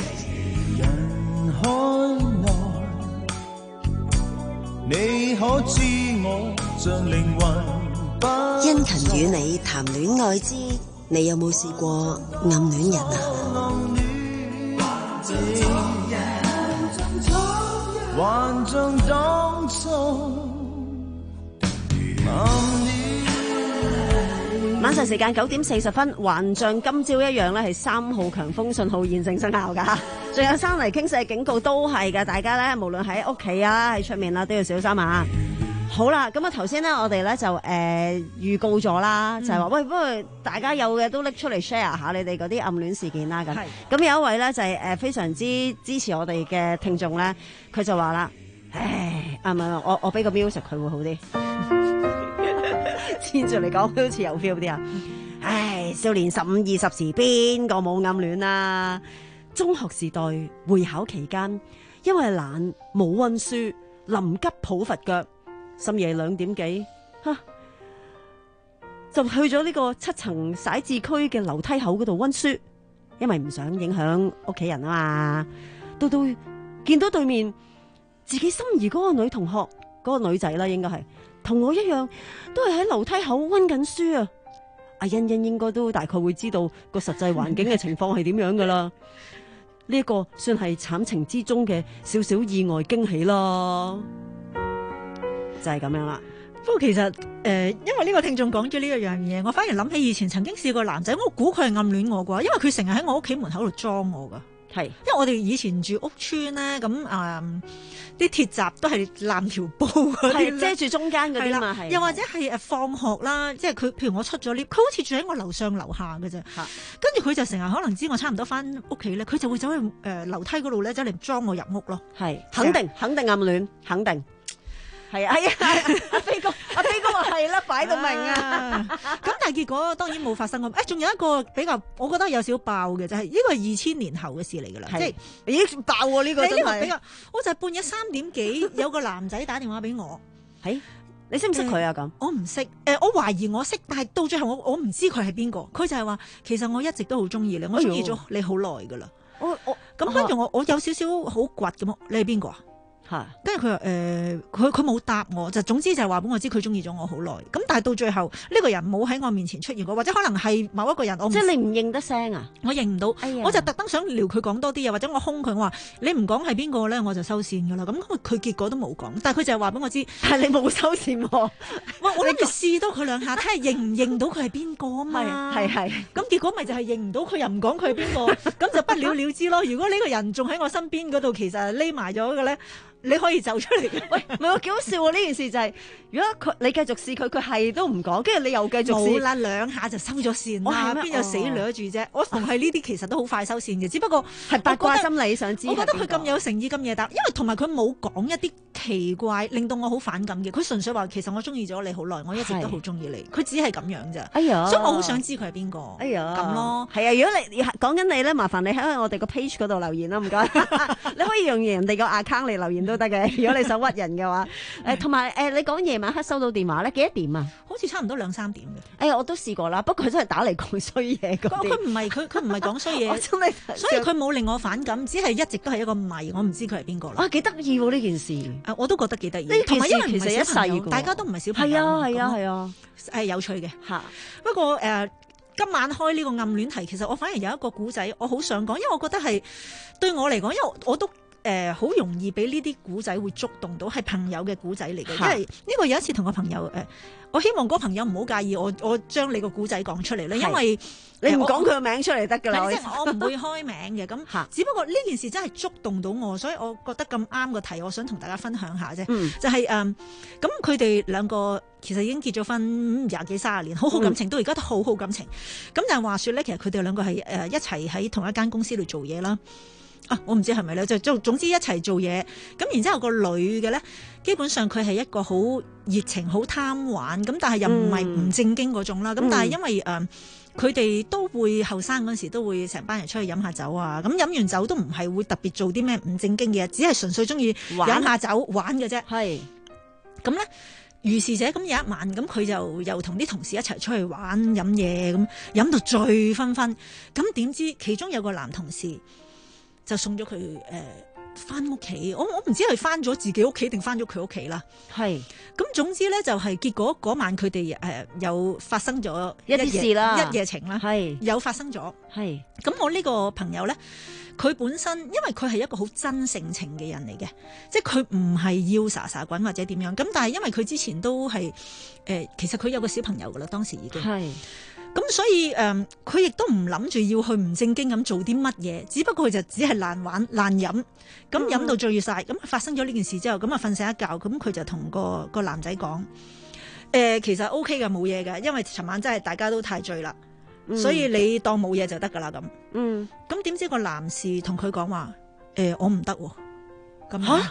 你可知我像靈魂殷勤與你談戀愛之，你有冇試過暗戀人啊？ 還像當初晚上時間九點四十分，還像今朝一樣咧，係三號強風信號現正生效噶。仲有山泥傾瀉警告都係嘅，大家咧無論喺屋企啊，喺出面啦，都要小心啊。好啦，咁啊頭先咧，我哋咧就誒預告咗啦，就係話喂，不過大家有嘅都拎出嚟 share 下你哋嗰啲暗戀事件啦。咁咁有一位咧就係誒非常之支持我哋嘅聽眾咧，佢就話啦，唉，啊唔係我我俾個 music 佢會好啲。先住嚟講，好似有 feel 啲啊！唉，少年十五二十時，邊個冇暗戀啊？中學時代會考期間，因為懶冇溫書，臨急抱佛腳，深夜兩點幾，吓就去咗呢個七層徙置區嘅樓梯口嗰度溫書，因為唔想影響屋企人啊嘛。到到見到對面自己心儀嗰個女同學，嗰、嗰個女仔啦，應該係。同我一樣，都係喺樓梯口溫緊書啊！阿欣欣應該都大概會知道個實際環境嘅情況係點樣噶啦。呢一個算係慘情之中嘅少少意外驚喜啦，就係、是、咁樣啦。 不過其實誒、呃，因為呢個聽眾講咗呢一樣嘢，我反而諗起以前曾經試過男仔，我估佢係暗戀我啩，因為佢成日喺我屋企門口度裝我噶。係，因為我哋以前住屋邨咧，咁誒啲鐵閘都係攬條布嗰啲， 遮住中間嗰啲嘛。係， 又或者係誒放學啦，即係佢譬如我出咗 lift，佢好似住喺我樓上樓下嘅啫。跟住佢就成日可能知我差唔多翻屋企咧，佢就會走去誒、呃、樓梯嗰度咧，走嚟裝我入屋咯。係， 肯定肯定暗戀，肯定。係啊，係啊，阿飛哥，阿飛哥話係啦，擺到明啊。 咁但係結果當然冇發生過。誒，仲有一個比較，我覺得有少爆嘅就係呢個係二千年後嘅事嚟㗎啦。即係咦爆喎呢個真係。 比較，我就係半夜三點幾有個男仔打電話俾我。 係，你識唔識佢啊？咁我唔識。誒，我懷疑我識，但係到最後我我唔知佢係邊個。佢就係話其實我一直都好中意你，我中意咗你好耐㗎啦。我我咁跟住我我有少少好倔咁，你係邊個啊？係，跟住佢話誒，佢佢冇答我，就總之就係話俾我知佢中意咗我好耐。咁但係到最後呢、呢個人冇喺我面前出現過，或者可能係某一個人，我即係你唔認得聲啊？ 我認唔到， 哎、 我就特登想撩佢講多啲嘢，或者我兇佢，我話你唔講係邊個咧，我就收線噶啦。咁佢結果都冇講，但係佢就係話俾我知係你冇收線喎。我我諗住試多佢兩下，睇下認唔認到佢係邊個啊嘛。係係，咁結果咪就係認唔到佢，又唔講佢係邊個，咁就不了了之咯。如果呢個人仲喺我身邊嗰度，其實匿埋咗嘅咧。你可以走出嚟嘅， 喂，唔係喎，幾好笑喎！呢件事就係、是，如果佢你繼續試佢，佢係都唔講，跟住你又繼續試， 冇啦，兩下就收咗線啦，邊有死掠住啫？我逢係呢啲其實都好快收線嘅，只不過係八卦心理想知。 我覺得佢咁有誠意咁嘢答，因為同埋佢冇講一啲奇怪令到我好反感嘅，佢純粹話其實我中意咗你好耐，我一直都好中意你，佢只係咁樣咋。 哎呀， 所以我好想知佢係邊個。 哎呀， 咁咯， 係啊！如果你講緊你咧，麻煩你喺我哋個 page 嗰度留言啦，唔該。你可以用人哋個 account 嚟留言都得嘅，如果你想屈人嘅話。誒，同埋誒，你講夜晚黑收到電話咧，幾多點啊？ 好似差唔多兩三點嘅。 哎呀，我都試過啦，不過佢真係打嚟講衰嘢嗰啲。 佢唔係佢佢唔係講衰嘢， 真係， 所以佢冇令我反感，只係一直都係一個謎，我唔知佢係邊個啦。 啊，幾得意喎呢件事！ 啊，我都覺得幾得意。 呢同埋因為其實一世大家都唔係小朋友。 係啊係啊係啊， 係有趣嘅嚇。 不過誒、呃，今晚開呢個暗戀題，其實我反而有一個古仔，我好想講，因為我覺得係對我嚟講，因為我都誒好容易俾呢啲古仔會觸動到，係朋友嘅古仔嚟嘅。 嚇因為呢個有一次同個朋友誒、呃，我希望嗰個朋友唔好介意我我將你個古仔講出嚟咧，因為你唔呃我講佢個名出嚟得㗎啦。 係即係我唔會開名嘅，咁只不過呢件事真係觸動到我，所以我覺得咁啱個題，我想同大家分享下啫。 嗯就係誒，咁佢哋兩個其實已經結咗婚廿幾三十年，好好感情，到而家都好好感情。咁但係話說咧，其實佢哋兩個係誒一齊喺同一間公司度做嘢啦。啊，我唔知係咪咧，就總總之一齊做嘢。咁然之後個女嘅咧，基本上佢係一個好熱情、好貪玩，咁但係又唔係唔正經嗰種啦。咁、 嗯但係因為誒，佢哋都會後生嗰陣時都會成班人出去飲下酒啊。咁飲完酒都唔係會特別做啲咩唔正經嘅嘢，只係純粹中意飲下酒玩嘅啫。 係咁咧。如是者咁有一晚，咁佢就又同啲同事一齊出去玩飲嘢，咁飲到醉醺醺。咁點知其中有個男同事就送咗佢誒翻屋企。我我唔知係翻咗自己屋企定翻咗佢屋企啦。 係咁總之咧，就係結果嗰晚佢哋誒有發生咗一啲事啦， 一夜情啦， 係有發生咗。 係咁我呢個朋友咧。佢本身因為佢係一個好真性情嘅人嚟嘅，即係佢唔係要撒撒滾或者點樣。咁但係因為佢之前都係誒、呃，其實佢有個小朋友噶啦，當時已經係。 咁所以誒，佢亦都唔諗住要去唔正經咁做啲乜嘢，只不過佢就只係爛玩爛飲，咁飲到醉晒。咁發生咗呢件事之後，咁啊瞓醒一覺，咁佢就同個個男仔講：誒、呃，其實 O K 嘅，冇嘢嘅，因為尋晚真係大家都太醉啦。嗯、所以你當冇嘢就得噶啦咁。 嗯， 咁點知個男士同佢講話，誒、呃，我唔得喎。咁吓？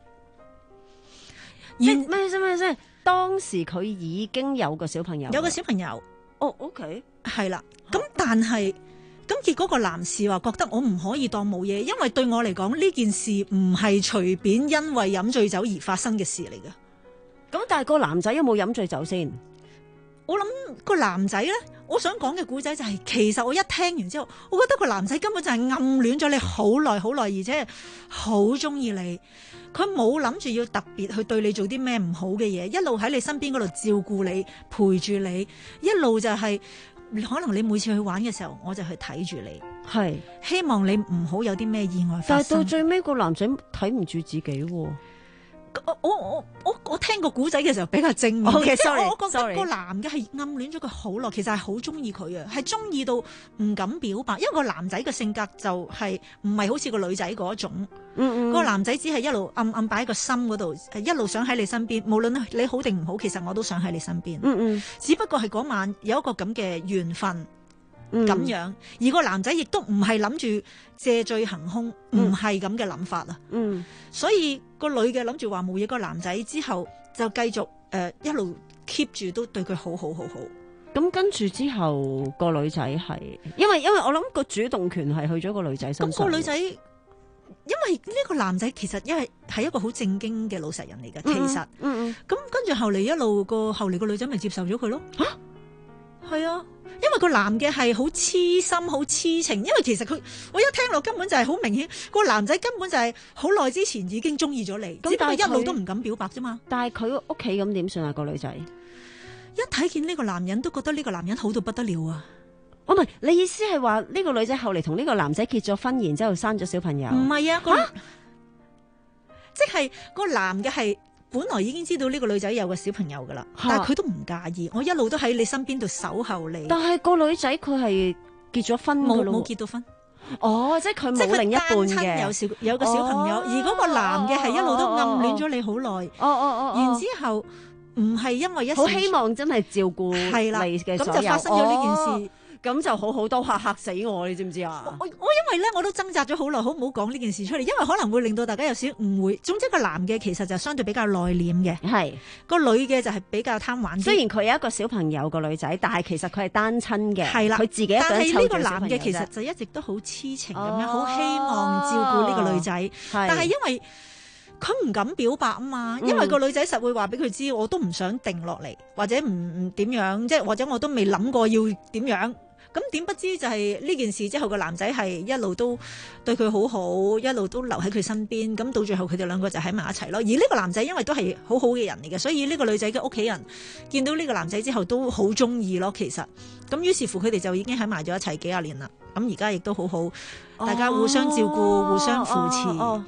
咩咩先咩先？當時佢已經有個小朋友， 有個小朋友。 哦 ，OK， 係啦。咁但係，咁結果個男士話覺得我唔可以當冇嘢，因為對我嚟講呢件事唔係隨便因為飲醉酒而發生嘅事嚟嘅。 咁但係個男仔有冇飲醉酒先？ 我諗個男仔咧，我想講嘅故仔就係、是，其實我一聽完之後，我覺得個男仔根本就係暗戀咗你好耐好耐，而且好中意你。佢冇諗住要特別去對你做啲咩唔好嘅嘢，一路喺你身邊嗰度照顧你，陪住你，一路就係、是、可能你每次去玩嘅時候，我就去睇住你， 係希望你唔好有啲咩意外發生。 但係到最尾個男仔睇唔住自己喎。 我我我我我聽個古仔嘅時候比較正面， okay, 即係 sorry, 我覺得 sorry. 個男嘅係暗戀咗佢好耐，其實係好中意佢啊，係中意到唔敢表白，因為個男仔嘅性格就係唔係好似個女仔嗰種， 嗯嗯個男仔只係一路暗暗擺喺個心嗰度，一路想喺你身邊，無論你好定唔好，其實我都想喺你身邊。 嗯嗯， 只不過係嗰晚有一個咁嘅緣分。咁、 嗯、 樣，而個男仔亦都唔係諗住借醉行兇，唔係咁嘅諗法啊。 嗯， 所以個女嘅諗住話冇嘢，個男仔之後就繼續誒、呃、一路 keep 住都對佢好好好好。 咁跟住之後個女仔係，因為因為我諗個主動權係去咗個女仔身上。 咁個女仔，因為呢個男仔其實因為係一個好正經嘅老實人嚟嘅，其實， 嗯嗯， 咁跟住後嚟一路個後嚟個女仔咪接受咗佢咯。吓，係啊。因為個男嘅係好痴心、好痴情，因為其實佢我一聽落根本就係好明顯，個男仔根本就係好耐之前已經中意咗你，只不過一路都唔敢表白啫嘛。 但係佢屋企咁點算啊？個女仔一睇見呢個男人都覺得呢個男人好到不得了啊！ 我唔係，你意思係話呢個女仔後嚟同呢個男仔結咗婚，然之後生咗小朋友？ 唔係啊，個即係個男嘅係。本來已經知道呢個女仔有個小朋友噶啦，但係佢都唔介意。我一路都喺你身邊度守候你。 但係個女仔佢係結咗婚冇冇結到婚？ 哦，即係佢冇另一半嘅， 有小有個小朋友，哦、而嗰個男嘅係一路都暗戀咗你好耐。 哦哦哦， 然之後唔係因為一好希望真係照顧你嘅所有， 咁就發生咗呢件事。 哦咁就好好多嚇嚇死我，你知唔知啊？ 我我因為咧，我都掙扎咗好耐，好唔好講呢件事出嚟，因為可能會令到大家有少少誤會。總之個男嘅其實就相對比較內斂嘅， 係個女嘅就係比較貪玩啲。 雖然佢有一個小朋友個女仔，但係其實佢係單親嘅， 係啦， 佢自己一個人湊住小朋友。 但係呢個男嘅其實就一直都好痴情咁樣，好、哦、希望照顧呢個女仔，但係因為佢唔敢表白啊嘛，因為個女仔實會話俾佢知，我都唔想定落嚟，或者唔唔點樣，即係或者我都未諗過要點樣。咁點不知就係呢件事之後，個男仔係一路都對佢好好，一路都留喺佢身邊。咁到最後佢哋兩個就喺埋一齊咯。而呢個男仔因為都係好好嘅人嚟嘅，所以呢個女仔嘅屋企人見到呢個男仔之後都好中意咯。其實咁於是乎佢哋就已經喺埋咗一齊幾廿年啦。咁而家亦都好好，大家互相照顧、哦、互相扶持。哦哦哦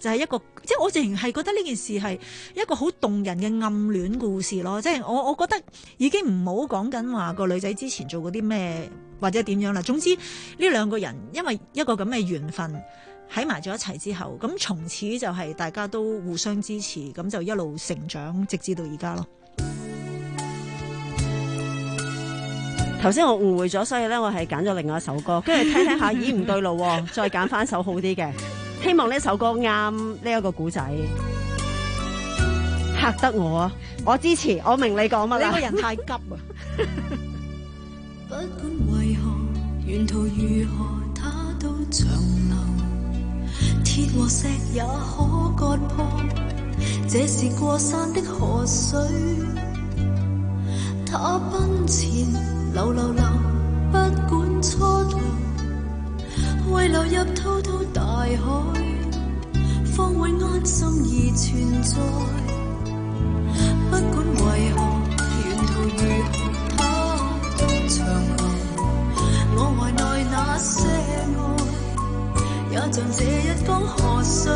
就係一個，即係我淨係覺得呢件事係一個好動人嘅暗戀故事咯。即係我我覺得已經唔好講緊話個女仔之前做過啲咩或者點樣啦。總之呢兩個人因為一個咁嘅緣分喺埋咗一齊之後，咁從此就係大家都互相支持，咁就一路成長，直至到而家咯。 頭先我誤會咗，所以咧我係揀咗另外一首歌，跟住聽聽下，咦唔對路喎，再揀翻首好啲嘅。希望呢首歌啱呢一個古仔。嚇得我啊！我支持，我明你講乜啦。 你個人太急啊！ 不管為何，沿途如何，它都長流。鐵和石也可割破，這是過山的河水。它奔前，流流流，不管蹉跎，為流入滔滔大海，方會安心而存在。不管為何，沿途如何，它都長流。我懷內那些愛，也像這一江河水，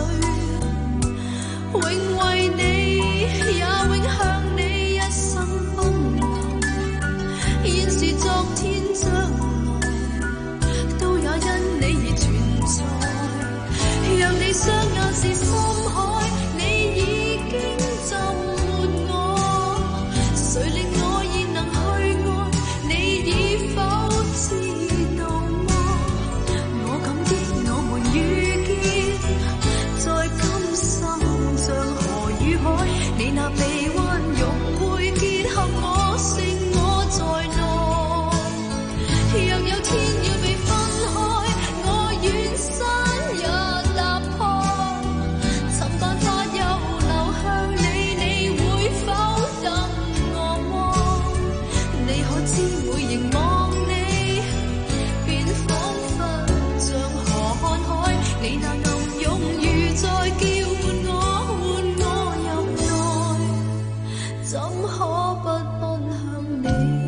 永為你，也永向你一生奔流。現時昨天將來，都也因你而存在。讓你雙眼是深海，你已經浸沒我。誰令我現能去愛？你已否知道麼？我感激我們遇見，在今生像河與海，你那臂彎融會結合我，剩我在內。若有天要被分開，我願山也踏破，尋辦法又流向你，你會否等我麼？你可知每凝望你，便彷彿像河看海，你那暗湧如在叫喚我，喚我入內，怎可不奔向你？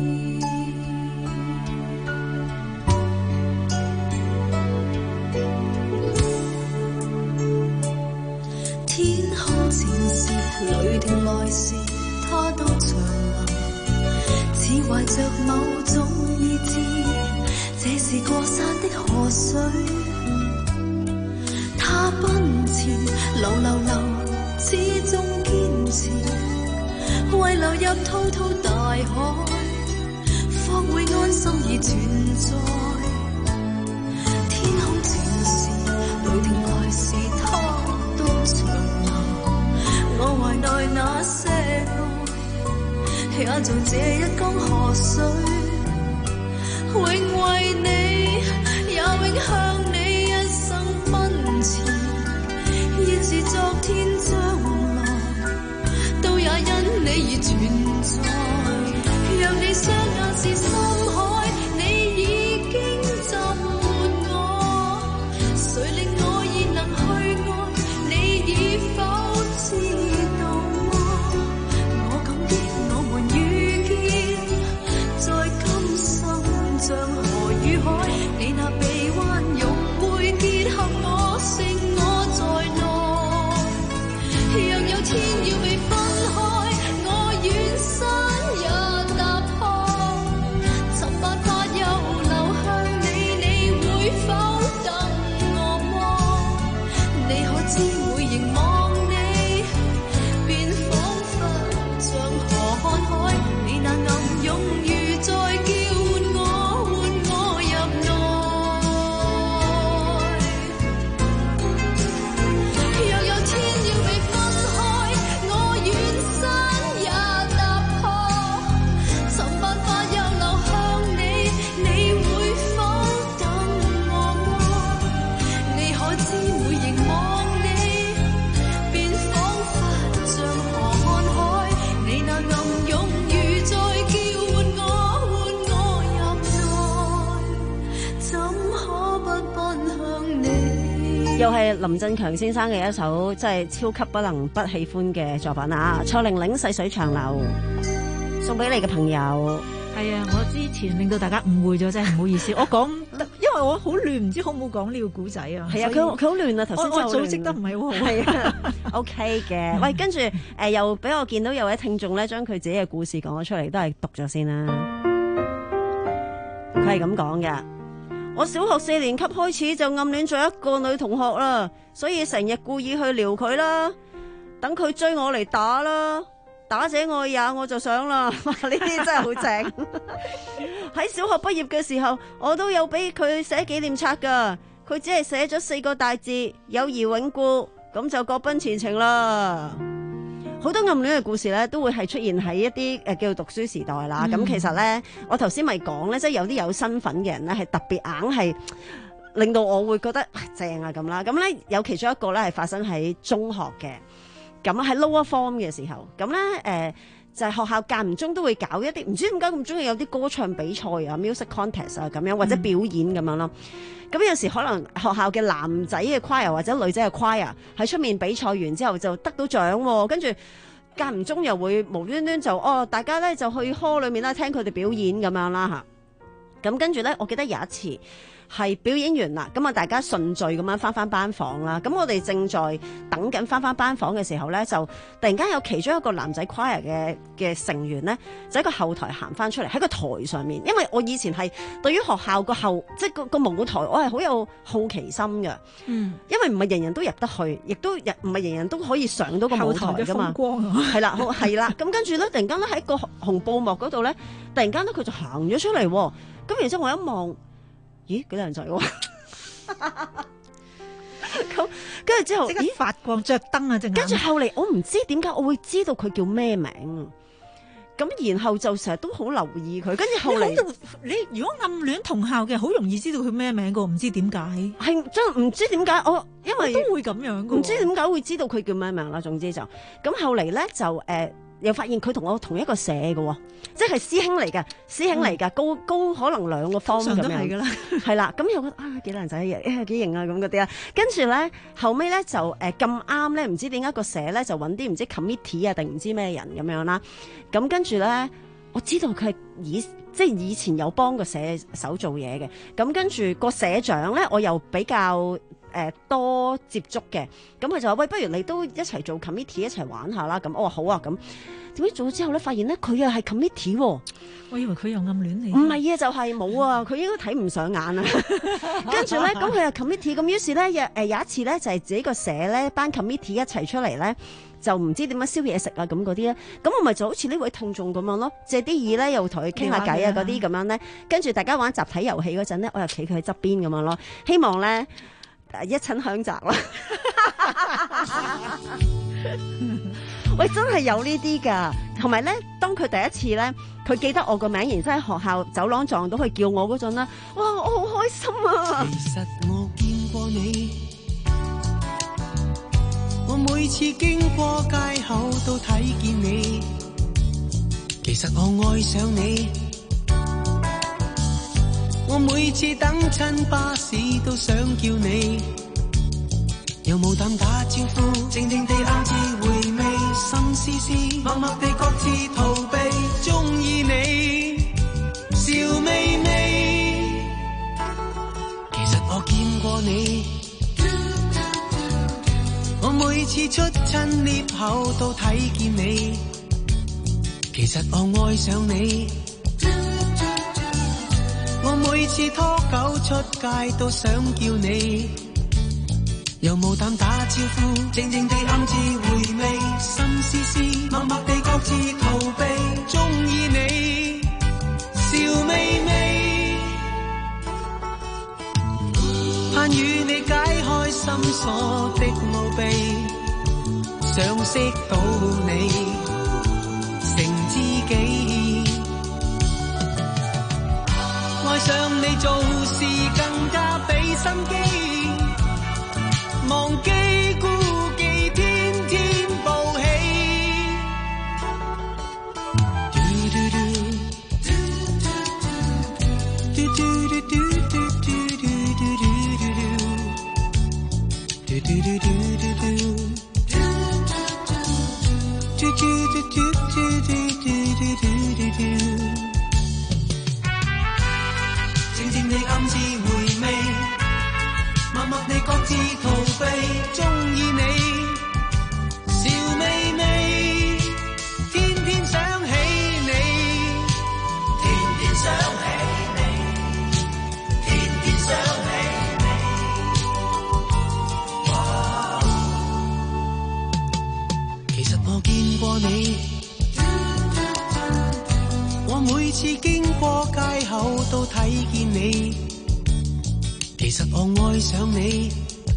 天空前時，雷霆來時，它都長流，似懷着某種意志，這是過山的河水。它奔前，流流流，始終堅持，為流入滔滔大海，方會安心而存在。天空前時，雷霆來時，它都長流。我懷內那些愛，也像這一江河水，永為你，也永向你一生奔前。現時昨天將來，都也因你而存在。讓你雙眼是深海，你已經浸沒我。誰令我現能去愛？你已否知道麼？我感激我們遇見，在今生像河與海，你那臂彎融會結合我，剩我在內。若有天要被分開，我願山也踏破，尋辦法又流向你，你會否等我麼？你可知每凝望你，便彷彿像河看海，你那暗湧如在叫喚我，喚我入內。若有天要被分開，我願山也踏破，尋辦法又流向你，你會否等我麼？你可知每凝望你，便彷彿像河看海，你那暗湧如在叫喚我，喚我入內，怎可不奔向你？ 又係林振強先生嘅一首即係超級不能不喜歡嘅作品啊！蔡玲玲細水長流，送俾你嘅朋友。 係啊，我之前令到大家誤會咗，真係唔好意思。我講，因為為我好亂，唔知好唔好講呢個故仔啊？ 係啊，佢佢好亂啊！頭先我我組織得唔係好好。 係啊，OK 嘅。喂，跟住誒又俾我見到有位聽眾咧，將佢自己嘅故事講咗出嚟，都係讀咗先啦。佢係咁講嘅：我小學四年級開始就暗戀咗一個女同學啦，所以成日故意去撩佢啦，等佢追我嚟打啦。打者我也我就想啦，哇！呢啲真係好正。喺小學畢業嘅時候，我都有俾佢寫紀念冊噶，佢只係寫咗四個大字：友誼永固，咁就各奔前程啦。好多暗戀嘅故事咧，都會係出現喺一啲誒叫做讀書時代啦。咁、嗯、其實咧，我頭先咪講咧，即係有啲有身份嘅人咧，係特別硬係令到我會覺得正啊咁啦。咁咧有其中一個咧係發生喺中學嘅。咁喺 lower form 嘅時候，咁咧誒就係、是、學校間唔中都會搞一啲，唔知點解咁中意有啲歌唱比賽啊、music contest 啊咁樣，或者表演咁樣咯。咁、嗯、有時可能學校嘅男仔嘅 choir 或者女仔嘅 choir 喺出面比賽完之後就得到獎、啊，跟住間唔中又會無端端就哦，大家咧就去 hall 裏面啦聽佢哋表演咁樣啦嚇。咁跟住咧，我記得有一次。係表演完啦，咁啊大家順序咁樣翻翻班房啦。咁我哋正在等緊翻翻班房嘅時候咧，就突然間有其中一個男仔 choir 嘅嘅成員咧，就喺個後台行翻出嚟喺個台上面。因為我以前係對於學校個後即係個個舞台，我係好有好奇心嘅。嗯，因為唔係人人都入得去，亦都唔係人人都可以上到個舞台噶嘛。係啦，係啦。咁跟住咧，突然間咧喺個紅布幕嗰度咧，突然間咧佢就行咗出嚟。咁然之後我一望。咦，幾靚仔喎！咁跟住之後，咦， 發光着燈啊！正跟住後嚟，我唔知點解我會知道佢叫咩名。咁然後就成日都好留意佢。跟住後嚟， 你如果暗戀同校嘅，好容易知道佢咩名噶，唔知點解。 係真唔知點解，我因為我都會咁樣噶， 唔知點解會知道佢叫咩名啦。總之就咁後嚟咧就誒。呃又發現佢同我同一個社嘅，即係師兄嚟嘅，師兄嚟㗎、嗯，高高可能兩個方咁樣，係㗎啦，係啦，咁又覺得啊幾靚仔嘅，幾型啊咁嗰啲啊，跟住咧後尾咧就誒咁啱咧，唔、呃、知點解個社咧就揾啲唔知 committee 啊定唔知咩人咁樣啦，咁跟住咧我知道佢係以即係以前有幫個社手做嘢嘅，咁跟住個社長咧我又比較。誒、呃、多接觸嘅，咁佢就話：喂，不如你都一齊做 committee 一齊玩下啦。咁我話好啊。咁點知做咗之後咧，發現咧佢又係 committee 喎。 我以為佢又暗戀你。 唔係啊，就係、是、冇啊。佢應該睇唔上眼啊。跟住咧，咁佢又 committee。咁於是咧，有誒有一次咧，就係、是、自己個社咧班 committee 一齊出嚟咧，就唔知點樣燒嘢食啊咁嗰啲咧。咁我咪就好似呢位聽眾咁樣咯，借啲意咧又同佢傾下偈啊嗰啲咁樣咧。跟住大家玩集體遊戲嗰陣咧，我又企佢喺側邊咁樣咯，希望咧。一親香澤啦！喂，真係有呢啲噶，同埋咧，當佢第一次咧，佢記得我個名，然之後喺學校走廊撞到佢叫我嗰陣咧，哇，我好開心啊！ 其實我見過你，我每次經過街口都睇見你，其實我愛上你。我每次等親巴士都想叫你，有冇膽打招呼？靜靜地暗自回味，心思思，默默地各自逃避，鍾意你，笑眯眯。其實我見過你，我每次出親 lift 口都睇見你，其實我愛上你。我每次拖狗出街都想叫你，有冇膽打招呼？靜靜地暗自回味，心思思，默默地各自逃避，鍾意你，笑眯眯，盼與你解開心鎖的奧秘，想識到你，成知己。愛上你做事更加俾心機，忘記顧忌天天報喜。靜靜地暗自回味，默默地各自逃避，中意你笑眯眯，天天想起你，天天想起你，天天想起你。哇，其實我見過你，我每次經過街口都睇見你，其實我愛上你，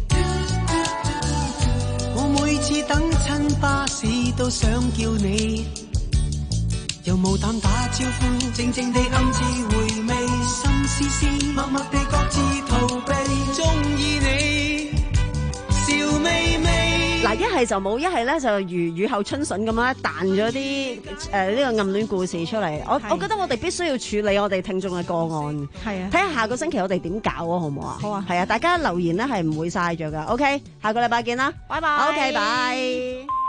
我每次等親巴士都想叫你，又冇膽打招呼，靜靜地暗自回味，心思思，默默地各自逃避，中意你笑眯眯。 嗱，一係就冇，一係咧就如雨後春筍咁樣彈咗啲誒呢個暗戀故事出嚟。我我覺得我哋必須要處理我哋聽眾嘅個案。 係啊， 睇下下個星期我哋點搞啊，好唔好啊？ 好啊。 係啊，大家留言咧係唔會嘥咗噶。OK，下個禮拜見啦。 拜拜。 OK，拜。